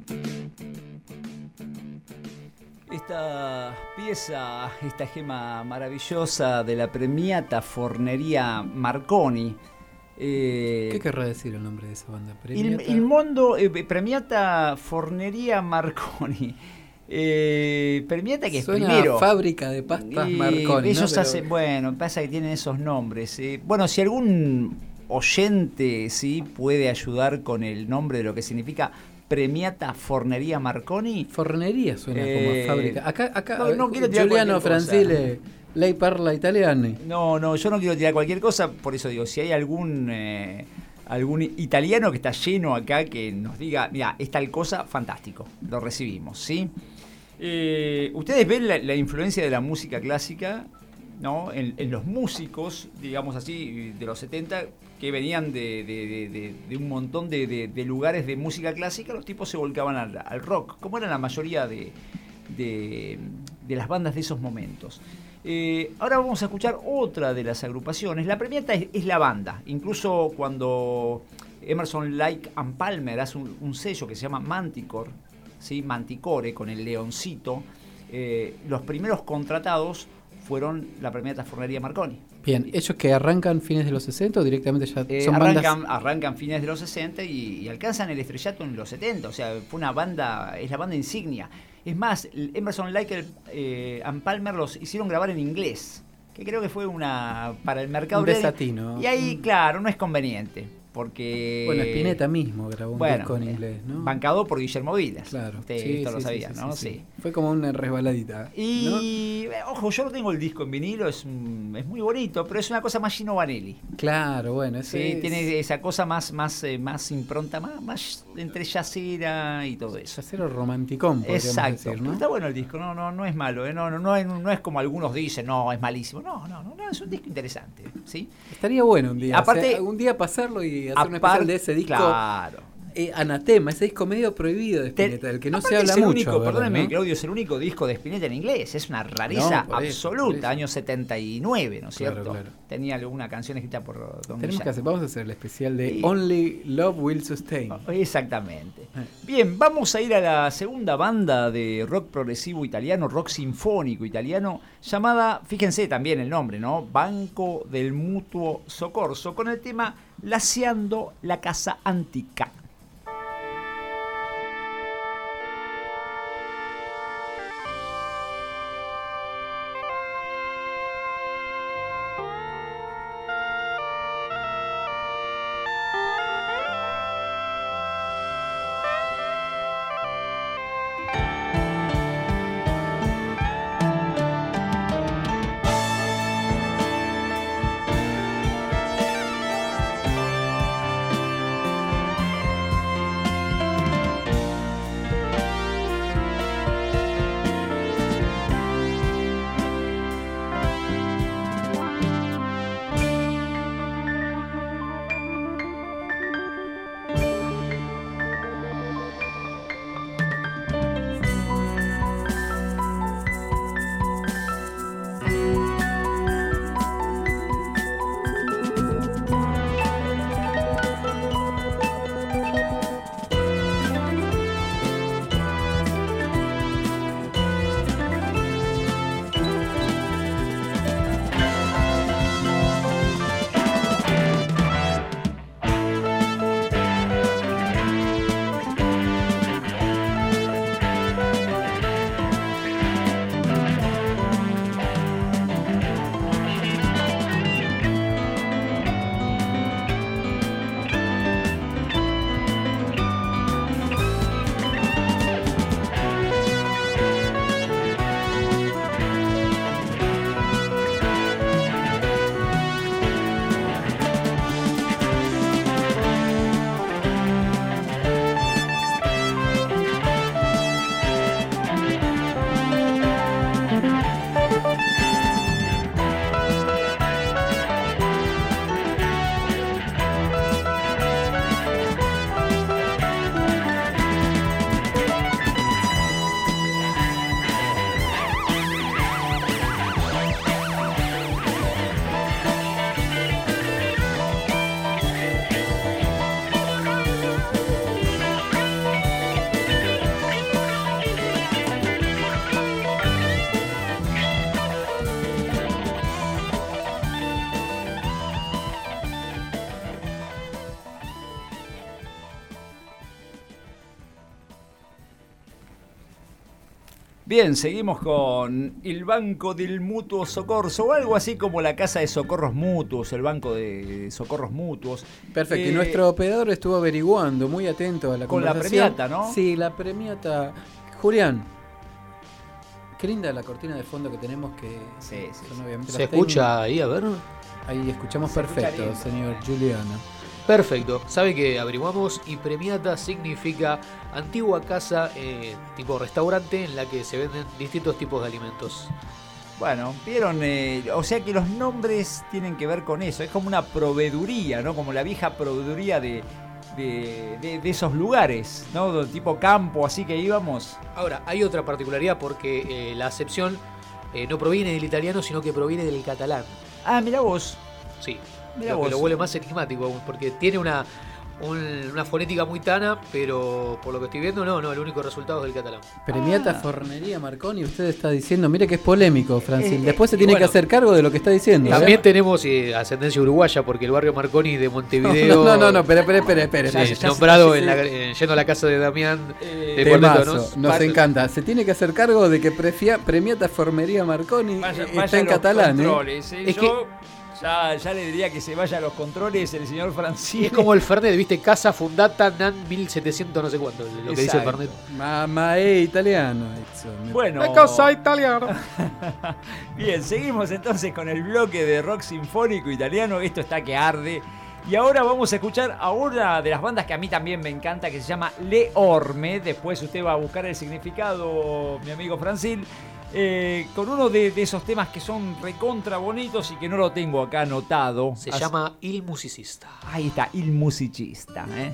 Esta pieza, esta gema maravillosa de la premiata Forneria Marconi. Eh, ¿Qué querrá decir el nombre de esa banda? Il, Premiata. il mondo eh, premiata Forneria Marconi. Eh, premiata que es Suena primero. a fábrica de pastas Y Marconi. ellos ¿no? Pero- hacen, bueno, pasa que tienen esos nombres. eh. Bueno, si algún oyente sí puede ayudar con el nombre de lo que significa Premiata Forneria Marconi. Fornería suena como Eh, a fábrica. Acá, acá no, no quiero tirar Giuliano cualquier cosa. Francile, lei parla italiano. No, no, yo no quiero tirar cualquier cosa, por eso digo, si hay algún eh, algún italiano que está lleno acá que nos diga, mira, es tal cosa, fantástico, lo recibimos, ¿sí? Eh, Ustedes ven la, la influencia de la música clásica, ¿no? En, en los músicos, digamos así, de los setenta, que venían de, de, de, de, de un montón de, de, de lugares de música clásica, los tipos se volcaban al, al rock, como era la mayoría de, de, de las bandas de esos momentos. Eh, ahora vamos a escuchar otra de las agrupaciones. La premiata es, es la banda. Incluso cuando Emerson, Lake and Palmer hace un, un sello que se llama Manticore, ¿sí? Manticore con el leoncito, eh, los primeros contratados fueron la premiata Forneria Marconi. Bien, ¿ellos que arrancan fines de los sesenta o directamente ya Eh, son arrancan, bandas? arrancan fines de los sesenta y, y alcanzan el estrellato en los setenta. O sea, fue una banda, es la banda insignia. Es más, el Emerson, Lake eh, and Palmer los hicieron grabar en inglés, que creo que fue una para el mercado Un británico. desatino. Y ahí, claro, no es conveniente, porque... Bueno, Spinetta mismo grabó un bueno, disco en eh, inglés, ¿no? bancado por Guillermo Vilas. Claro. Usted Sí, esto lo sí, sabía, sí, ¿no? sí, sí. Sí. Fue como una resbaladita. Y, eh, ojo, yo no tengo el disco en vinilo, es, un- es muy bonito, pero es una cosa más Gino Vanelli. ¿no? Claro, bueno, ese Sí, es- tiene esa cosa más, más, eh, más impronta, más, más entre yacera y todo eso. Yacero romanticón, podríamos Exacto. decir, Pero ¿no? está bueno el disco, no, no, no es malo, ¿eh? no, no, no, es, no es como algunos dicen, no, es malísimo. No, no, no, no, es un disco interesante, ¿sí? Estaría bueno un día. Aparte- o sea, un día pasarlo y hacer un especial de ese disco. Claro. eh, Anatema, ese disco medio prohibido de Te- Spinetta, del que no aparte se habla es el mucho. único, ¿verdad, perdóneme, no? Claudio, es el único disco de Spinetta en inglés. Es una rareza No, por eso, absoluta, por eso. año setenta y nueve, ¿no es Claro, cierto? claro. Tenía alguna canción escrita por Don Tenemos que Guillermo. hacer, vamos a hacer el especial de Sí. Only Love Will Sustain. Exactamente. Eh. Bien, vamos a ir a la segunda banda de rock progresivo italiano, rock sinfónico italiano, llamada, fíjense también el nombre, ¿no? Banco del Mutuo Soccorso, con el tema Lasciando la Casa Antica. Bien, seguimos con el Banco del Mutuo Socorso, o algo así como la Casa de Socorros Mutuos, el Banco de Socorros Mutuos. Perfecto, Eh, y nuestro operador estuvo averiguando, muy atento a la Con la conversación. premiata, ¿no? Sí, la premiata. Julián, qué linda la cortina de fondo que tenemos, que Sí, sí, son sí. obviamente ¿Se las escucha ahí? A ver. técnicas. Ahí escuchamos Se escucha perfecto, lindo. señor Juliano. Perfecto. Sabe que averiguamos y premiata significa antigua casa eh, tipo restaurante en la que se venden distintos tipos de alimentos. Bueno, vieron, eh, o sea que los nombres tienen que ver con eso, es como una proveeduría, ¿no? Como la vieja proveeduría de, de, de- de esos lugares, ¿no? De tipo campo, así que íbamos. Ahora, hay otra particularidad porque eh, la acepción eh, no proviene del italiano, sino que proviene del catalán. Ah, mirá vos. Sí, Mirá lo que vos. lo vuelve más enigmático aún, porque tiene una, un- una fonética muy tana, pero por lo que estoy viendo, no, no, el único resultado es del catalán. Premiata Ah. Fornería Marconi, usted está diciendo, mire que es polémico, Francil. Eh, Después se y tiene bueno, que hacer cargo de lo que está diciendo. ¿eh? También tenemos eh, ascendencia uruguaya, porque el barrio Marconi de Montevideo, No, no, no, espere, espere, espere, espere. eh, Ya, ya, ya, nombrado ya, en ya, la- ya. en- yendo a la casa de Damián Eh, de Temazo, Cuarteto, ¿no? nos Paso. encanta. Se tiene que hacer cargo de que prefia- Premiata Fornería Marconi Vaya- eh, vaya está en a los catalán, ¿eh? controles, ¿eh? Es Yo ya, ya le diría que se vaya a los controles el señor Y Francisco. es como el Fernet, ¿viste? Casa Fundata Nan mil setecientos no sé cuánto, lo que dice el Exacto. Fernet. Mamma è italiano. insomma. Bueno, italiana. bien, seguimos entonces con el bloque de rock sinfónico italiano. Esto está que arde. Y ahora vamos a escuchar a una de las bandas que a mí también me encanta, que se llama Le Orme. Después usted va a buscar el significado, mi amigo Francil. Eh, con uno de, de esos temas que son recontra bonitos y que no lo tengo acá anotado. Se Así- llama Il Musicista. Ahí está, Il Musicista. ¿eh?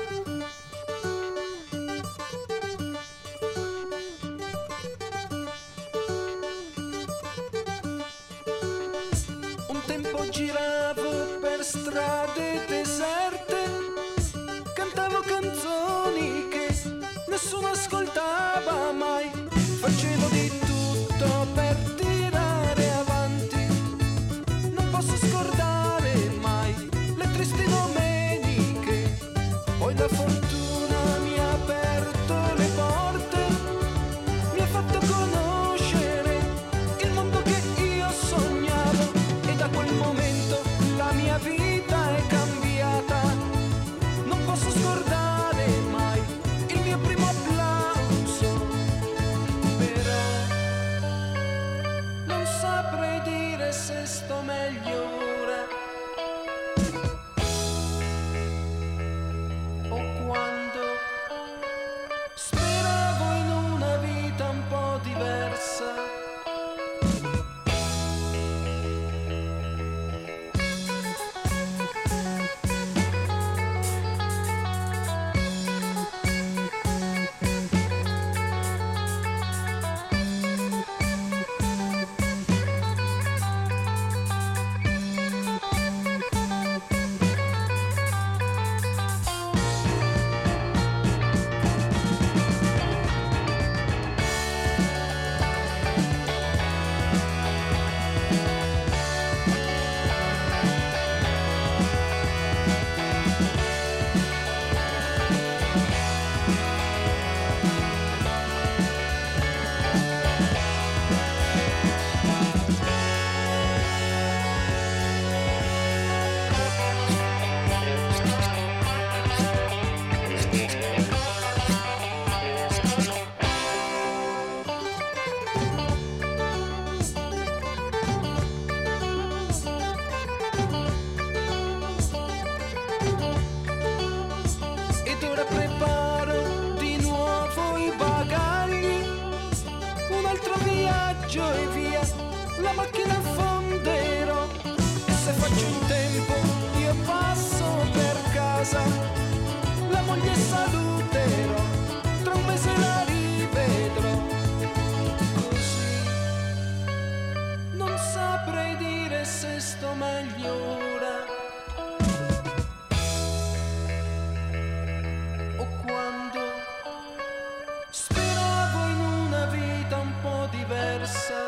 Un tempo giravo per strade deserte, cantavo canzoni che nessuno ascoltava mai, facevo di tutto per tirare avanti, non posso scordare mai le tristi domeniche, poi la fortuna mi ha aperto le porte, mi ha fatto conoscere il mondo che io sognavo e da quel momento la mia vita è cambiata. Non posso scordare mai il mio primo applauso, però non saprei dire se sto meglio ora o quando speravo in una vita un po' diversa. Ed ora preparo di nuovo i bagagli, un altro viaggio e via, la macchina affonderò. E se faccio in tempo io passo per casa, la moglie saluterò, tra un mese la rivedrò. Così non saprei dire se sto meglio ora o quando speravo in una vita un po' diversa.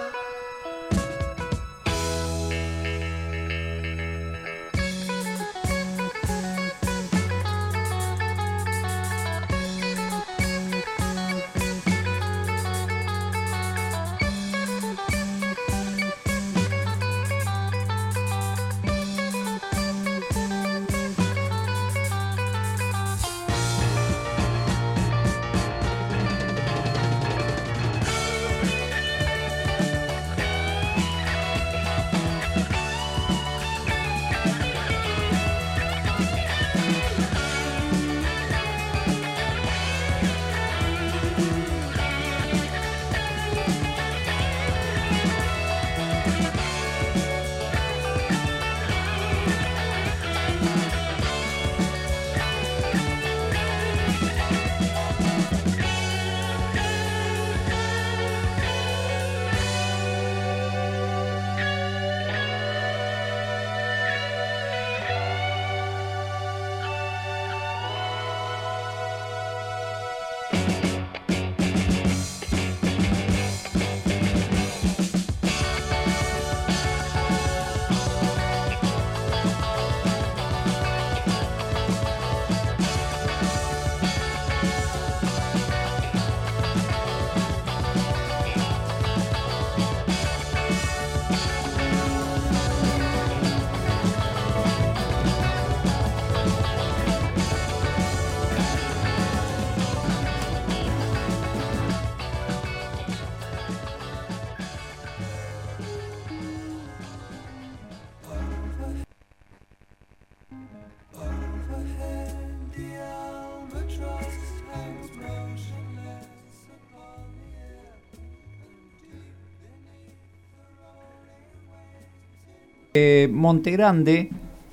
Eh, Montegrande,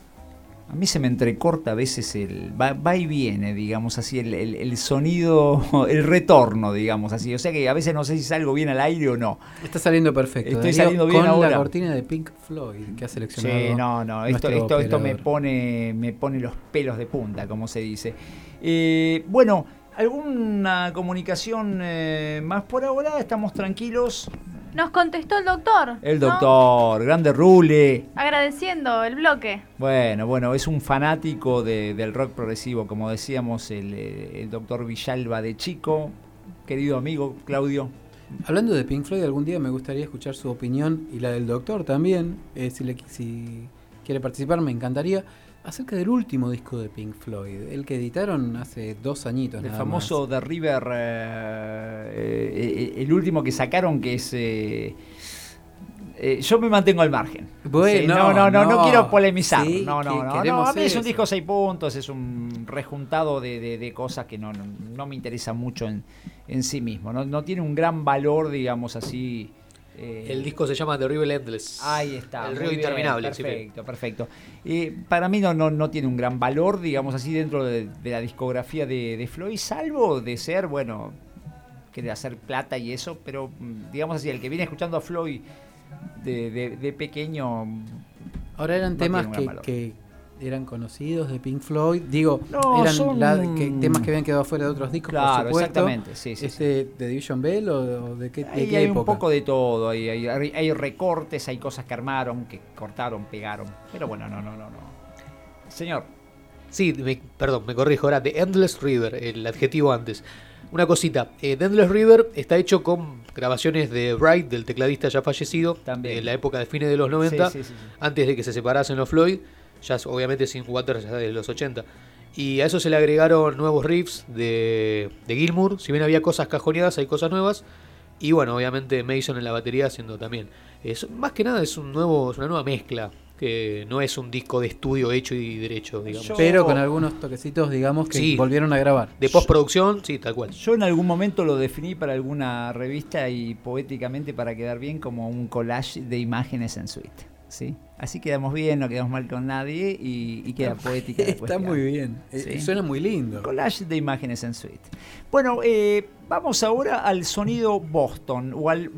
a mí se me entrecorta a veces el va, va y viene, digamos así, el, el, el sonido, el retorno, digamos así. O sea que a veces no sé si salgo bien al aire o no. Está saliendo perfecto. Estoy Darío, saliendo bien con ahora. la cortina de Pink Floyd que ha seleccionado. Sí, no, no, esto, nuestro esto, esto me operador. pone, me pone los pelos de punta, como se dice. Eh, bueno, ¿alguna comunicación eh, más por ahora? ¿Estamos tranquilos? Nos contestó el doctor. El ¿no? doctor, grande Rule. Agradeciendo el bloque. Bueno, bueno, es un fanático de, del rock progresivo, como decíamos, el, el doctor Villalba de chico. Querido amigo Claudio. Hablando de Pink Floyd, algún día me gustaría escuchar su opinión y la del doctor también. Eh, si, le, si quiere participar, me encantaría. Acerca del último disco de Pink Floyd, el que editaron hace dos añitos. El nada famoso más. The River, eh, eh, el último que sacaron, que es... Eh, eh, yo me mantengo al margen. Bueno, Sí, no, no, no, no, no. quiero polemizar. Sí, no, no, que no, no. queremos A mí es un eso. disco seis puntos, es un rejuntado de, de, de cosas que no, no, no me interesa mucho en, en sí mismo. No, no tiene un gran valor, digamos así. Eh, El disco se llama The River Endless. Ahí está. El muy río bien, interminable. sí, Perfecto, perfecto. Eh, para mí no, no, no tiene un gran valor, digamos así, dentro de, de la discografía de, de Floyd, salvo de ser, bueno, que de hacer plata y eso, pero mm, digamos así, el que viene escuchando a Floyd de, de, de pequeño... Ahora eran no temas tiene un gran que, valor. que eran conocidos de Pink Floyd. Digo, No, eran son- la- que, temas que habían quedado fuera de otros discos, Claro, por supuesto. exactamente, sí, sí, este, ¿De Division Bell o, o de qué, de Ahí qué hay época? un poco de todo, hay, hay, hay recortes, hay cosas que armaron, que cortaron, pegaron, pero bueno, no, no, no, no. Señor. Sí, me- perdón, me corrijo ahora. The Endless River, el adjetivo antes. Una cosita, eh, The Endless River está hecho con grabaciones de Wright, del tecladista ya fallecido, También. de la época de fines de los noventa, Sí, sí, sí, sí. antes de que se separasen los Floyd, ya es- obviamente sin Waters ya de los ochenta. Y a eso se le agregaron nuevos riffs de, de Gilmour, si bien había cosas cajoneadas, hay cosas nuevas. Y bueno, obviamente Mason en la batería haciendo también. Es, más que nada es un nuevo, es una nueva mezcla, que no es un disco de estudio hecho y derecho, digamos. Yo- Pero con algunos toquecitos, digamos, que Sí. volvieron a grabar. De postproducción, sí, tal cual. Yo en algún momento lo definí para alguna revista y poéticamente para quedar bien como un collage de imágenes en suite, ¿sí? Así quedamos bien, no quedamos mal con nadie y, y queda poética. la Está cuestión. muy bien. Eh, Sí. Suena muy lindo. Collage de imágenes en suite. Bueno, eh, vamos ahora al sonido Boston o al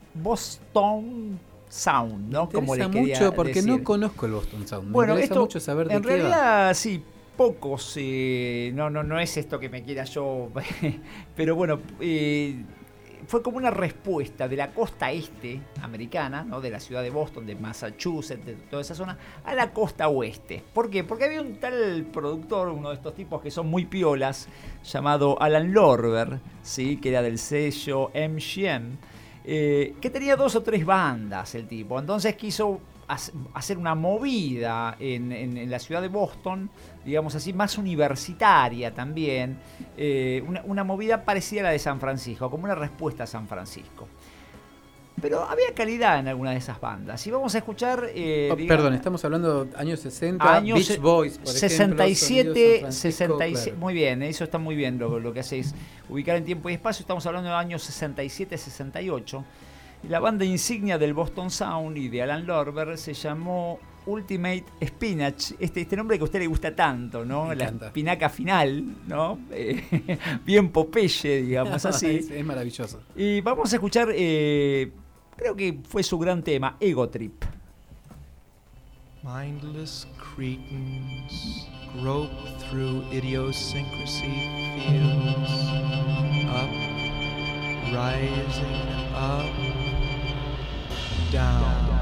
Boston Sound, ¿no? Me Como le interesa quería mucho porque decir. no conozco el Boston Sound. Me Bueno, interesa esto mucho saber de en qué va. realidad sí, pocos, eh, no, no, no es esto que me quiera yo, pero bueno, eh, fue como una respuesta de la costa este americana, ¿no? De la ciudad de Boston, de Massachusetts, de toda esa zona, a la costa oeste. ¿Por qué? Porque había un tal productor, uno de estos tipos que son muy piolas, llamado Alan Lorber, ¿sí? Que era del sello M G M. Eh, que tenía dos o tres bandas el tipo, entonces quiso hacer una movida en, en, en la ciudad de Boston, digamos así, más universitaria también, eh, una, una movida parecida a la de San Francisco, como una respuesta a San Francisco. Pero había calidad en alguna de esas bandas. Y vamos a escuchar... Eh, Oh, digamos, perdón, estamos hablando de años sesenta, años Beach se- Boys, por sesenta y ejemplo, siete, sonido San Francisco, sesenta y siete, claro. muy bien, eso está muy bien lo, lo que hace es ubicar en tiempo y espacio. Estamos hablando de años sesenta y siete, sesenta y ocho. Y la banda insignia del Boston Sound y de Alan Lorber se llamó Ultimate Spinach, este, este nombre que a usted le gusta tanto, ¿no? Me La encanta. espinaca final, ¿no? Eh, bien Popeye, digamos así. es, es maravilloso. Y vamos a escuchar, eh, creo que fue su gran tema, Ego Trip. Mindless cretins grope through idiosyncrasy fields, up, rising up, down.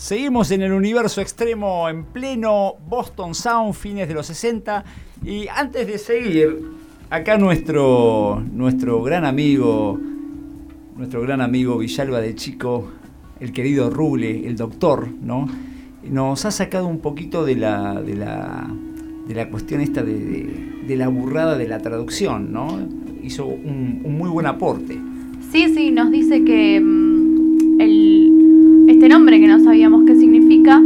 Seguimos en el universo extremo en pleno Boston Sound, fines de los sesenta. Y antes de seguir, acá nuestro, nuestro gran amigo, nuestro gran amigo Villalba de Chico, el querido Rule, el doctor, ¿no? Nos ha sacado un poquito de la, de la, de la cuestión esta de, de, de la burrada de la traducción, ¿no? Hizo un, un muy buen aporte. Sí, sí, nos dice que um, el, este nombre que no sabíamos qué significa,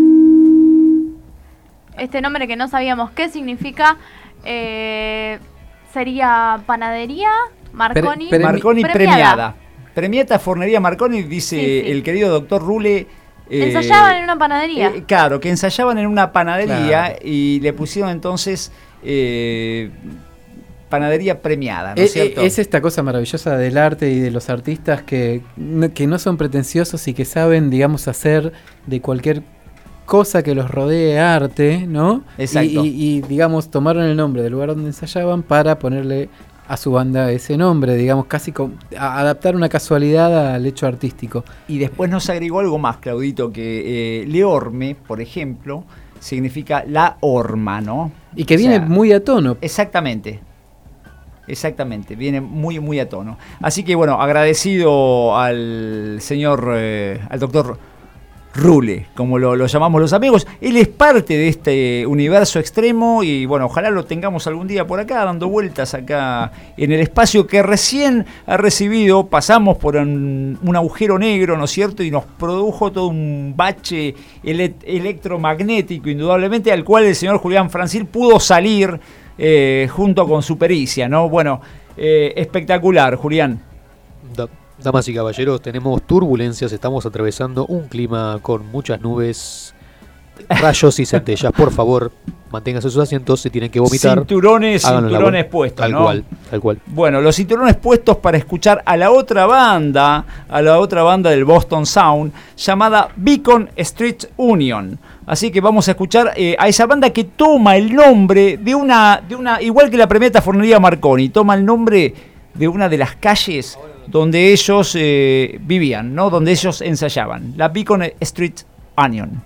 este nombre que no sabíamos qué significa, eh, sería panadería Marconi, Pre, pre, Marconi premiada. premiada. Premiata Fornería Marconi, dice sí, sí. el querido doctor Rule. Eh, ensayaban en una panadería. Eh, claro, que ensayaban en una panadería claro. y le pusieron entonces eh, panadería premiada, ¿no es cierto? Es esta cosa maravillosa del arte y de los artistas que, que no son pretenciosos y que saben, digamos, hacer de cualquier cosa que los rodee arte, ¿no? Exacto. Y, y, y digamos, tomaron el nombre del lugar donde ensayaban para ponerle a su banda ese nombre, digamos, casi con, a adaptar una casualidad al hecho artístico. Y después nos agregó algo más, Claudito, que eh, Leorme, por ejemplo, significa la horma, ¿no? Y que o viene sea, muy a tono. Exactamente. Exactamente, viene muy, muy a tono. Así que, bueno, agradecido al señor, eh, al doctor Rule, como lo, lo llamamos los amigos. Él es parte de este universo extremo y bueno, ojalá lo tengamos algún día por acá, dando vueltas acá en el espacio que recién ha recibido. Pasamos por un, un agujero negro, ¿no es cierto? Y nos produjo todo un bache ele- electromagnético, indudablemente, al cual el señor Julián Francil pudo salir eh, junto con su pericia, ¿no? Bueno, eh, espectacular, Julián. Da- Damas y caballeros, tenemos turbulencias, estamos atravesando un clima con muchas nubes, rayos y centellas. Por favor, manténganse sus asientos, se tienen que vomitar. Cinturones, cinturones puestos, tal ¿no? cual, tal cual. Bueno, los cinturones puestos para escuchar a la otra banda, a la otra banda del Boston Sound, llamada Beacon Street Union. Así que vamos a escuchar eh, a esa banda que toma el nombre de una, de una, igual que la Premiata Fornería Marconi, toma el nombre de una de las calles donde ellos eh, vivían, ¿no? Donde ellos ensayaban, la Beacon Street Union.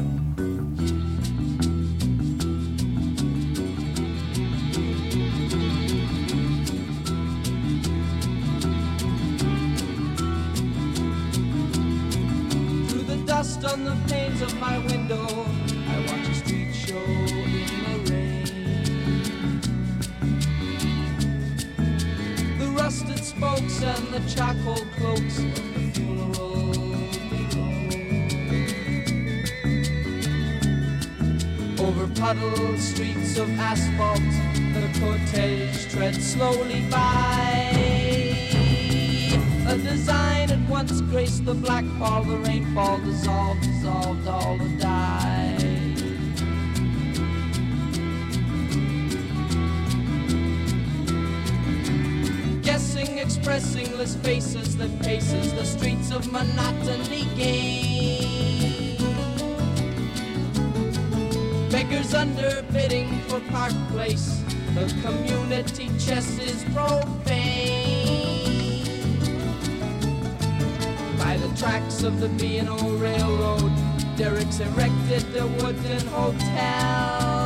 Through the dust on the panes of my window, I watch a street show in the rain. The rusted spokes and the charcoal cloaks of the funeral below. Over puddled streets of asphalt, the cortege treads slowly by. A design at once graced the black ball, the rainfall dissolved, dissolved all to die. Guessing, expressingless faces that paces the streets of monotony gain. Beggars underbidding for Park Place, the community chest is profane. By the tracks of the B and O Railroad, derricks erected the wooden hotel.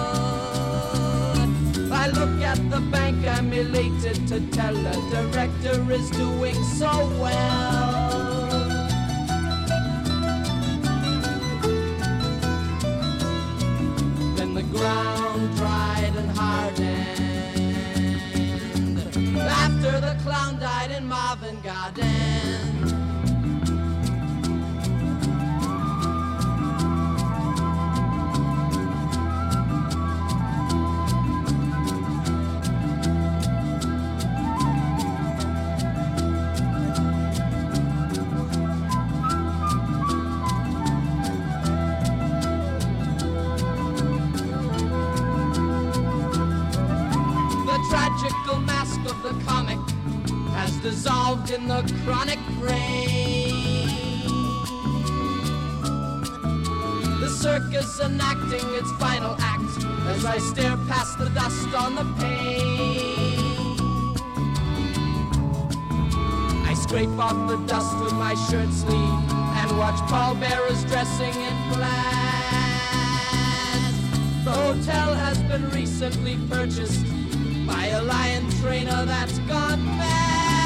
I look at the bank, I'm elated to tell the director is doing so well. Then the ground dried and hardened after the clown died in Marvin Garden. Tragical mask of the comic has dissolved in the chronic rain. The circus enacting its final act as I stare past the dust on the pane. I scrape off the dust with my shirt sleeve and and watch pallbearers dressing in plaid. The hotel has been recently purchased by a lion trainer that's gone mad.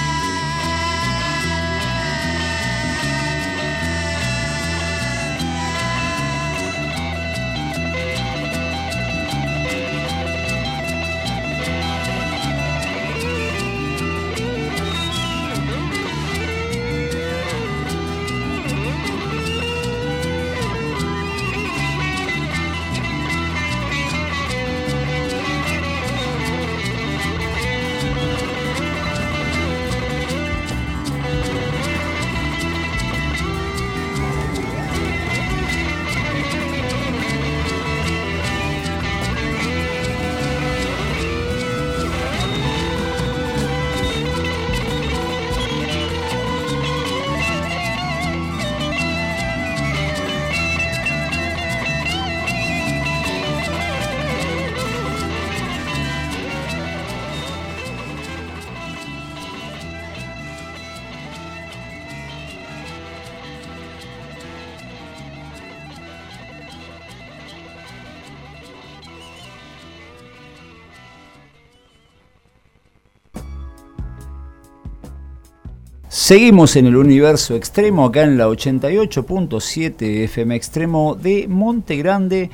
Seguimos en el universo extremo, acá en la ochenta y ocho punto siete F M Extremo de Monte Grande.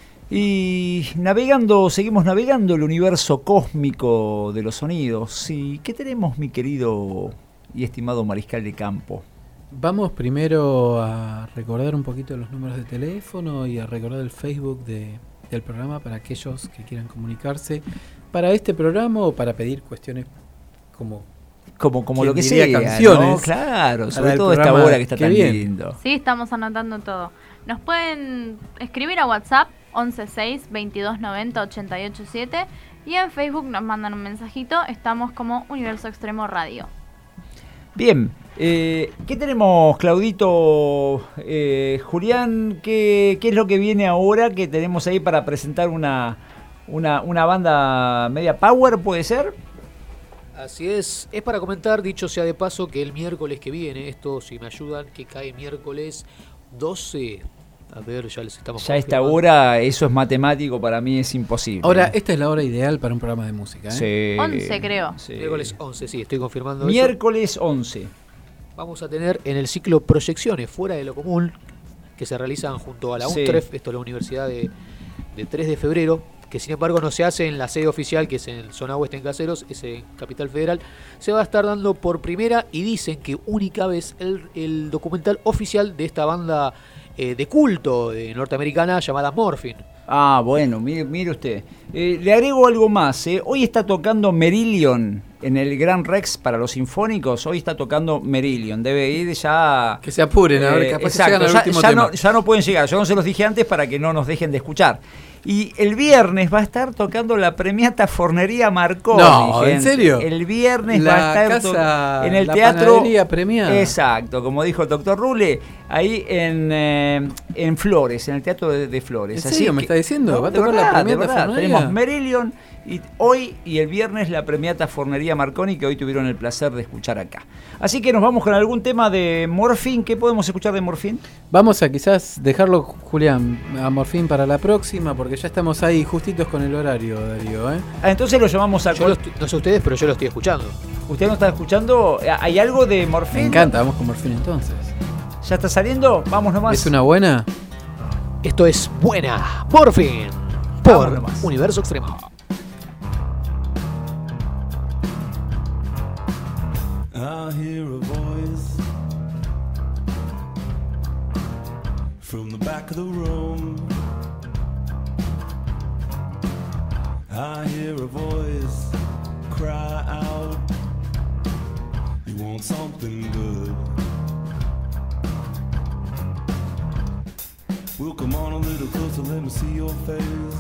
Y navegando, seguimos navegando el universo cósmico de los sonidos. ¿Y qué tenemos, mi querido y estimado mariscal de campo? Vamos primero a recordar un poquito los números de teléfono y a recordar el Facebook de, del programa para aquellos que quieran comunicarse para este programa o para pedir cuestiones como... Como, como lo que sea, canciones, ¿no? Claro, sobre todo esta hora que está tan bien. lindo. Sí, estamos anotando todo. Nos pueden escribir a WhatsApp once seis veintidós noventa ochenta y ocho siete y en Facebook nos mandan un mensajito. Estamos como Universo Extremo Radio. Bien, eh, ¿qué tenemos, Claudito? Eh, Julián, ¿qué, ¿qué es lo que viene ahora que tenemos ahí para presentar una, una, una banda media power, puede ser? Así es, es para comentar, dicho sea de paso, que el miércoles que viene, esto si me ayudan, que cae miércoles doce, a ver, ya les estamos Ya a esta hora, eso es matemático, para mí es imposible. Ahora, esta es la hora ideal para un programa de música, ¿eh? Sí. once creo. Sí. Miércoles once, sí, estoy confirmando Miércoles eso. once. Vamos a tener en el ciclo Proyecciones Fuera de lo Común, que se realizan junto a la Sí. UNTREF, esto es la Universidad de, de tres de febrero, que sin embargo no se hace en la sede oficial, que es en Zona Oeste en Caseros, es en Capital Federal. Se va a estar dando por primera y dicen que única vez el, el documental oficial de esta banda eh, de culto de norteamericana llamada Morphine. Ah, bueno, mire, mire usted. Eh, le agrego algo más. Eh. Hoy está tocando Merillion en el Gran Rex para los sinfónicos. Hoy está tocando Merillion. Debe ir ya... Que se apuren, eh, a ver, capaz exacto, que llegan al ya, último ya tema. No, ya no pueden llegar. Yo no se los dije antes para que no nos dejen de escuchar. Y el viernes va a estar tocando la premiata Fornería Marconi. No, gente. ¿en serio? El viernes La va a estar casa, to- en el la teatro. panadería premiada. Exacto, como dijo el doctor Rule, ahí en, eh, en Flores, en el Teatro de, de Flores. ¿En Así serio me que- está diciendo? No, ¿Va a de tocar la verdad, de premiata verdad. Fornería? Tenemos Merillion y hoy y el viernes la premiata Fornería Marconi, que hoy tuvieron el placer de escuchar acá. Así que nos vamos con algún tema de Morphine. ¿Qué podemos escuchar de Morphine? Vamos a quizás dejarlo, Julián, a Morphine para la próxima, porque ya estamos ahí justitos con el horario, Darío, ¿eh? Ah, entonces lo llamamos a... Yo lo estoy- no sé ustedes, pero yo lo estoy escuchando. ¿Usted no está escuchando? ¿Hay algo de Morphine? Me encanta, vamos con Morphine entonces. ¿Ya está saliendo? Vamos nomás. ¿Es una buena? Esto es Buena Morphine por Vamos nomás. Universo Extremo. I hear a voice from the back of the room. I hear a voice cry out, you want something good. Well, come on a little closer, let me see your face.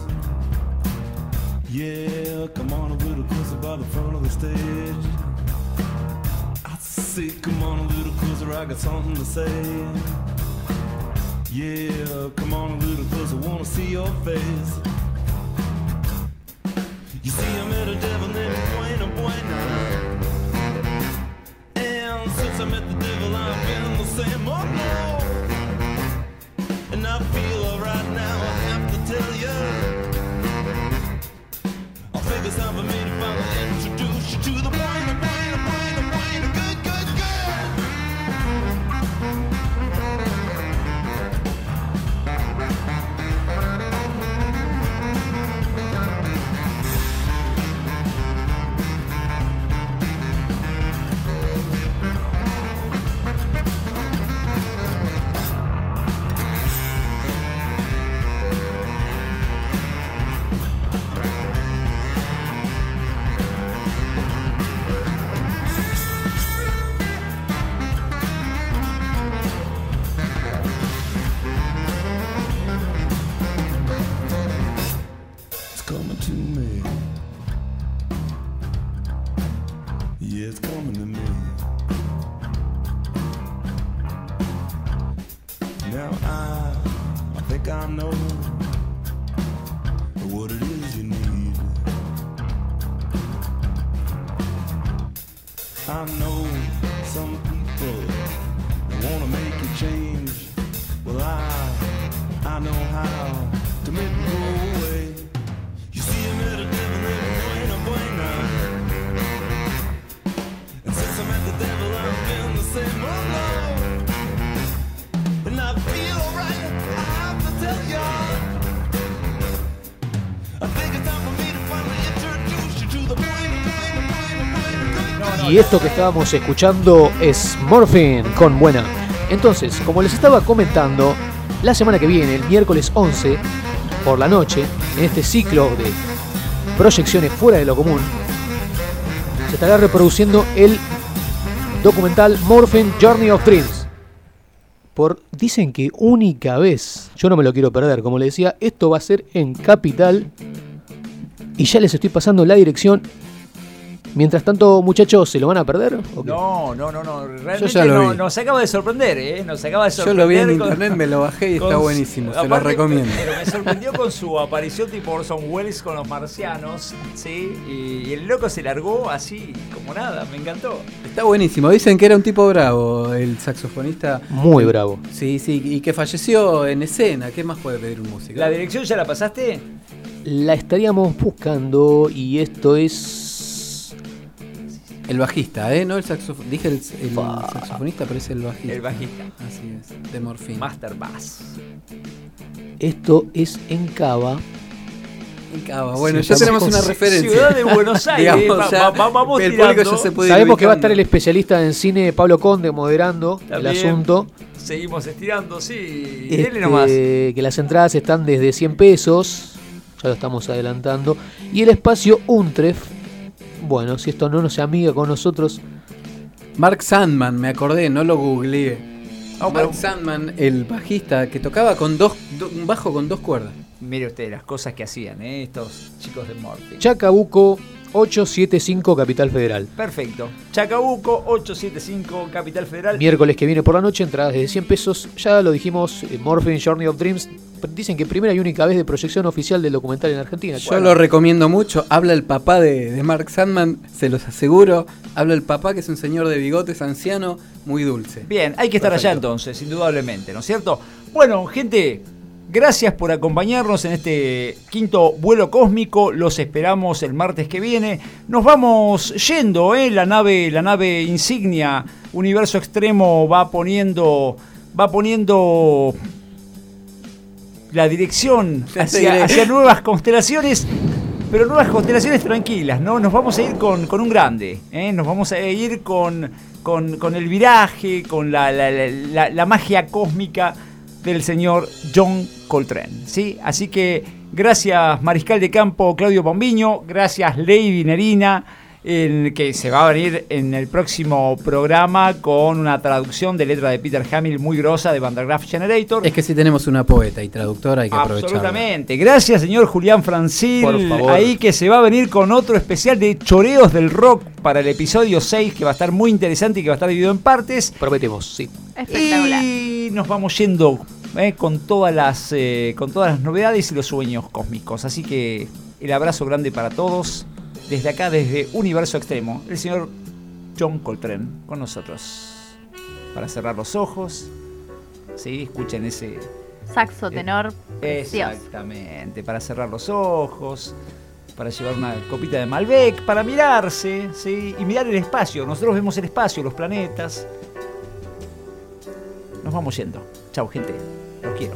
Yeah, come on a little closer by the front of the stage. I say, come on a little closer, I got something to say. Yeah, come on a little closer, wanna see your face. You see, I met a devil named Buena Buena, and since I met the devil, I've been the same. Oh no, Yeah, it's coming to me. Now I, I think I know what it is you need. I know some people that wanna make you change. Well, I, I know how to make it go away. You see, I met a devil in a buena. And since I met the devil, I've been the same, oh Lord. And I feel alright, I have to tell ya. I think it's time for me to finally introduce you to the buena, buena, buena, buena, buena. Y esto que estábamos escuchando es Morphine con Buena. Entonces, como les estaba comentando, la semana que viene, el miércoles once, por la noche, en este ciclo de proyecciones fuera de lo común, se estará reproduciendo el documental Morphine Journey of Dreams. Por, dicen que única vez, yo no me lo quiero perder, como les decía, esto va a ser en Capital, y ya les estoy pasando la dirección. Mientras tanto, muchachos, ¿se lo van a perder? ¿O qué? No, no, no, no. Realmente Yo ya lo no, vi. nos acaba de sorprender, ¿eh? Nos acaba de Yo sorprender. lo vi en con- internet, me lo bajé y con está su- buenísimo, se lo aparte, recomiendo. Pero me sorprendió con su aparición tipo Orson Welles con los marcianos, ¿sí? Y, y el loco se largó así, como nada, me encantó. Está buenísimo, dicen que era un tipo bravo, el saxofonista. Muy bravo. Sí, sí, y que falleció en escena. ¿Qué más puede pedir un músico? ¿La dirección ya la pasaste? La estaríamos buscando y esto es... El bajista, ¿eh? No el saxofonista. Dije el, el saxofonista, pero es el bajista. El bajista. Así es, de Morphine. Master Bass. Esto es en Cava. En Cava. Bueno, Sí, ya estamos tenemos una con- referencia. Ciudad de Buenos Aires. Digamos, va- ya va- vamos el tirando. público ya se puede ir Sabemos que va a ubicando. estar el especialista en cine Pablo Conde moderando También. el asunto. Seguimos estirando, sí. Este, Dele nomás. que las entradas están desde cien pesos. Ya lo estamos adelantando. Y el espacio Untref. Bueno, si esto no nos amiga con nosotros. Mark Sandman, me acordé, no lo googleé. Ah, Mark pero- Sandman, el bajista que tocaba con dos, do- un bajo con dos cuerdas. Mire usted las cosas que hacían, ¿eh? Estos chicos de Morphine. Chacabuco ochocientos setenta y cinco, Capital Federal. Perfecto. Chacabuco ochocientos setenta y cinco, Capital Federal. Miércoles que viene por la noche, entradas desde cien pesos. Ya lo dijimos, eh, Morphine Journey of Dreams. Dicen que primera y única vez de proyección oficial del documental en Argentina. Yo lo recomiendo mucho. Habla el papá de, de Mark Sandman, se los aseguro. Habla el papá, que es un señor de bigotes, anciano, muy dulce. Bien, hay que estar allá Perfecto. entonces, indudablemente, ¿no es cierto? Bueno, gente, gracias por acompañarnos en este quinto vuelo cósmico. Los esperamos el martes que viene. Nos vamos yendo, ¿eh? La nave, la nave insignia Universo Extremo va poniendo, va poniendo la dirección Ya te hacia, diré. hacia nuevas constelaciones. Pero nuevas constelaciones tranquilas, ¿no? Nos vamos a ir con, con un grande, ¿eh? Nos vamos a ir con, con, con el viraje, con la, la, la, la, la magia cósmica del señor John Coltrane, ¿sí? Así que gracias Mariscal de Campo Claudio Pombiño, gracias Lady Nerina, el que se va a venir en el próximo programa con una traducción de letra de Peter Hamill muy grosa de Van der Graaf Generator. Es que si tenemos una poeta y traductora hay que aprovecharla. Absolutamente. Gracias, señor Julián Francil. Por favor. Ahí que se va a venir con otro especial de choreos del rock para el episodio seis, que va a estar muy interesante y que va a estar dividido en partes. Prometemos, sí. Espectacular. Y nos vamos yendo eh, con, todas las, eh, con todas las novedades y los sueños cósmicos. Así que el abrazo grande para todos. Desde acá, desde Universo Extremo, el señor John Coltrane con nosotros. Para cerrar los ojos. Sí, escuchen ese... Saxo tenor precioso. Exactamente, para cerrar los ojos, para llevar una copita de Malbec, para mirarse, ¿sí? Y mirar el espacio. Nosotros vemos el espacio, los planetas. Nos vamos yendo. Chau, gente. Los quiero.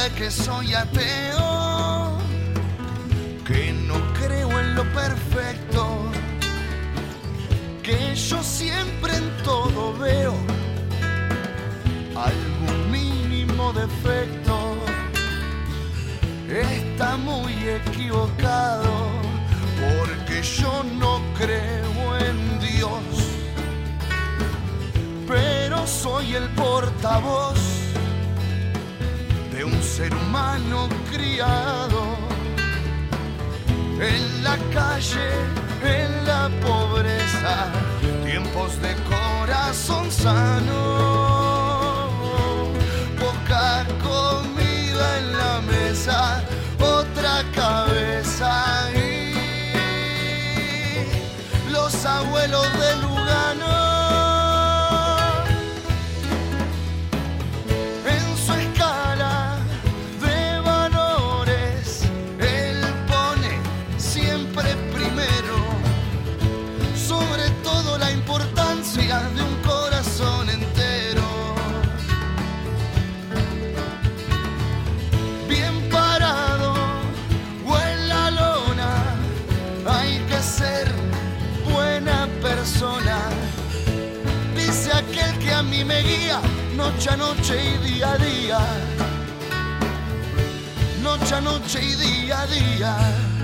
que soy ateo, que no creo en lo perfecto, que yo siempre en todo veo algún mínimo defecto. Está muy equivocado, porque yo no creo en Dios, pero soy el portavoz de un ser humano criado en la calle, en la pobreza, tiempos de corazón sano, poca comida en la mesa, otra cabeza y los abuelos de Lugano. En su escala de valores, él pone siempre primero, sobre todo la importancia de un corazón entero. Bien parado o en la lona, hay que ser buena persona, dice aquel que a mí me guía noche a noche y día a día, noche a noche y día a día.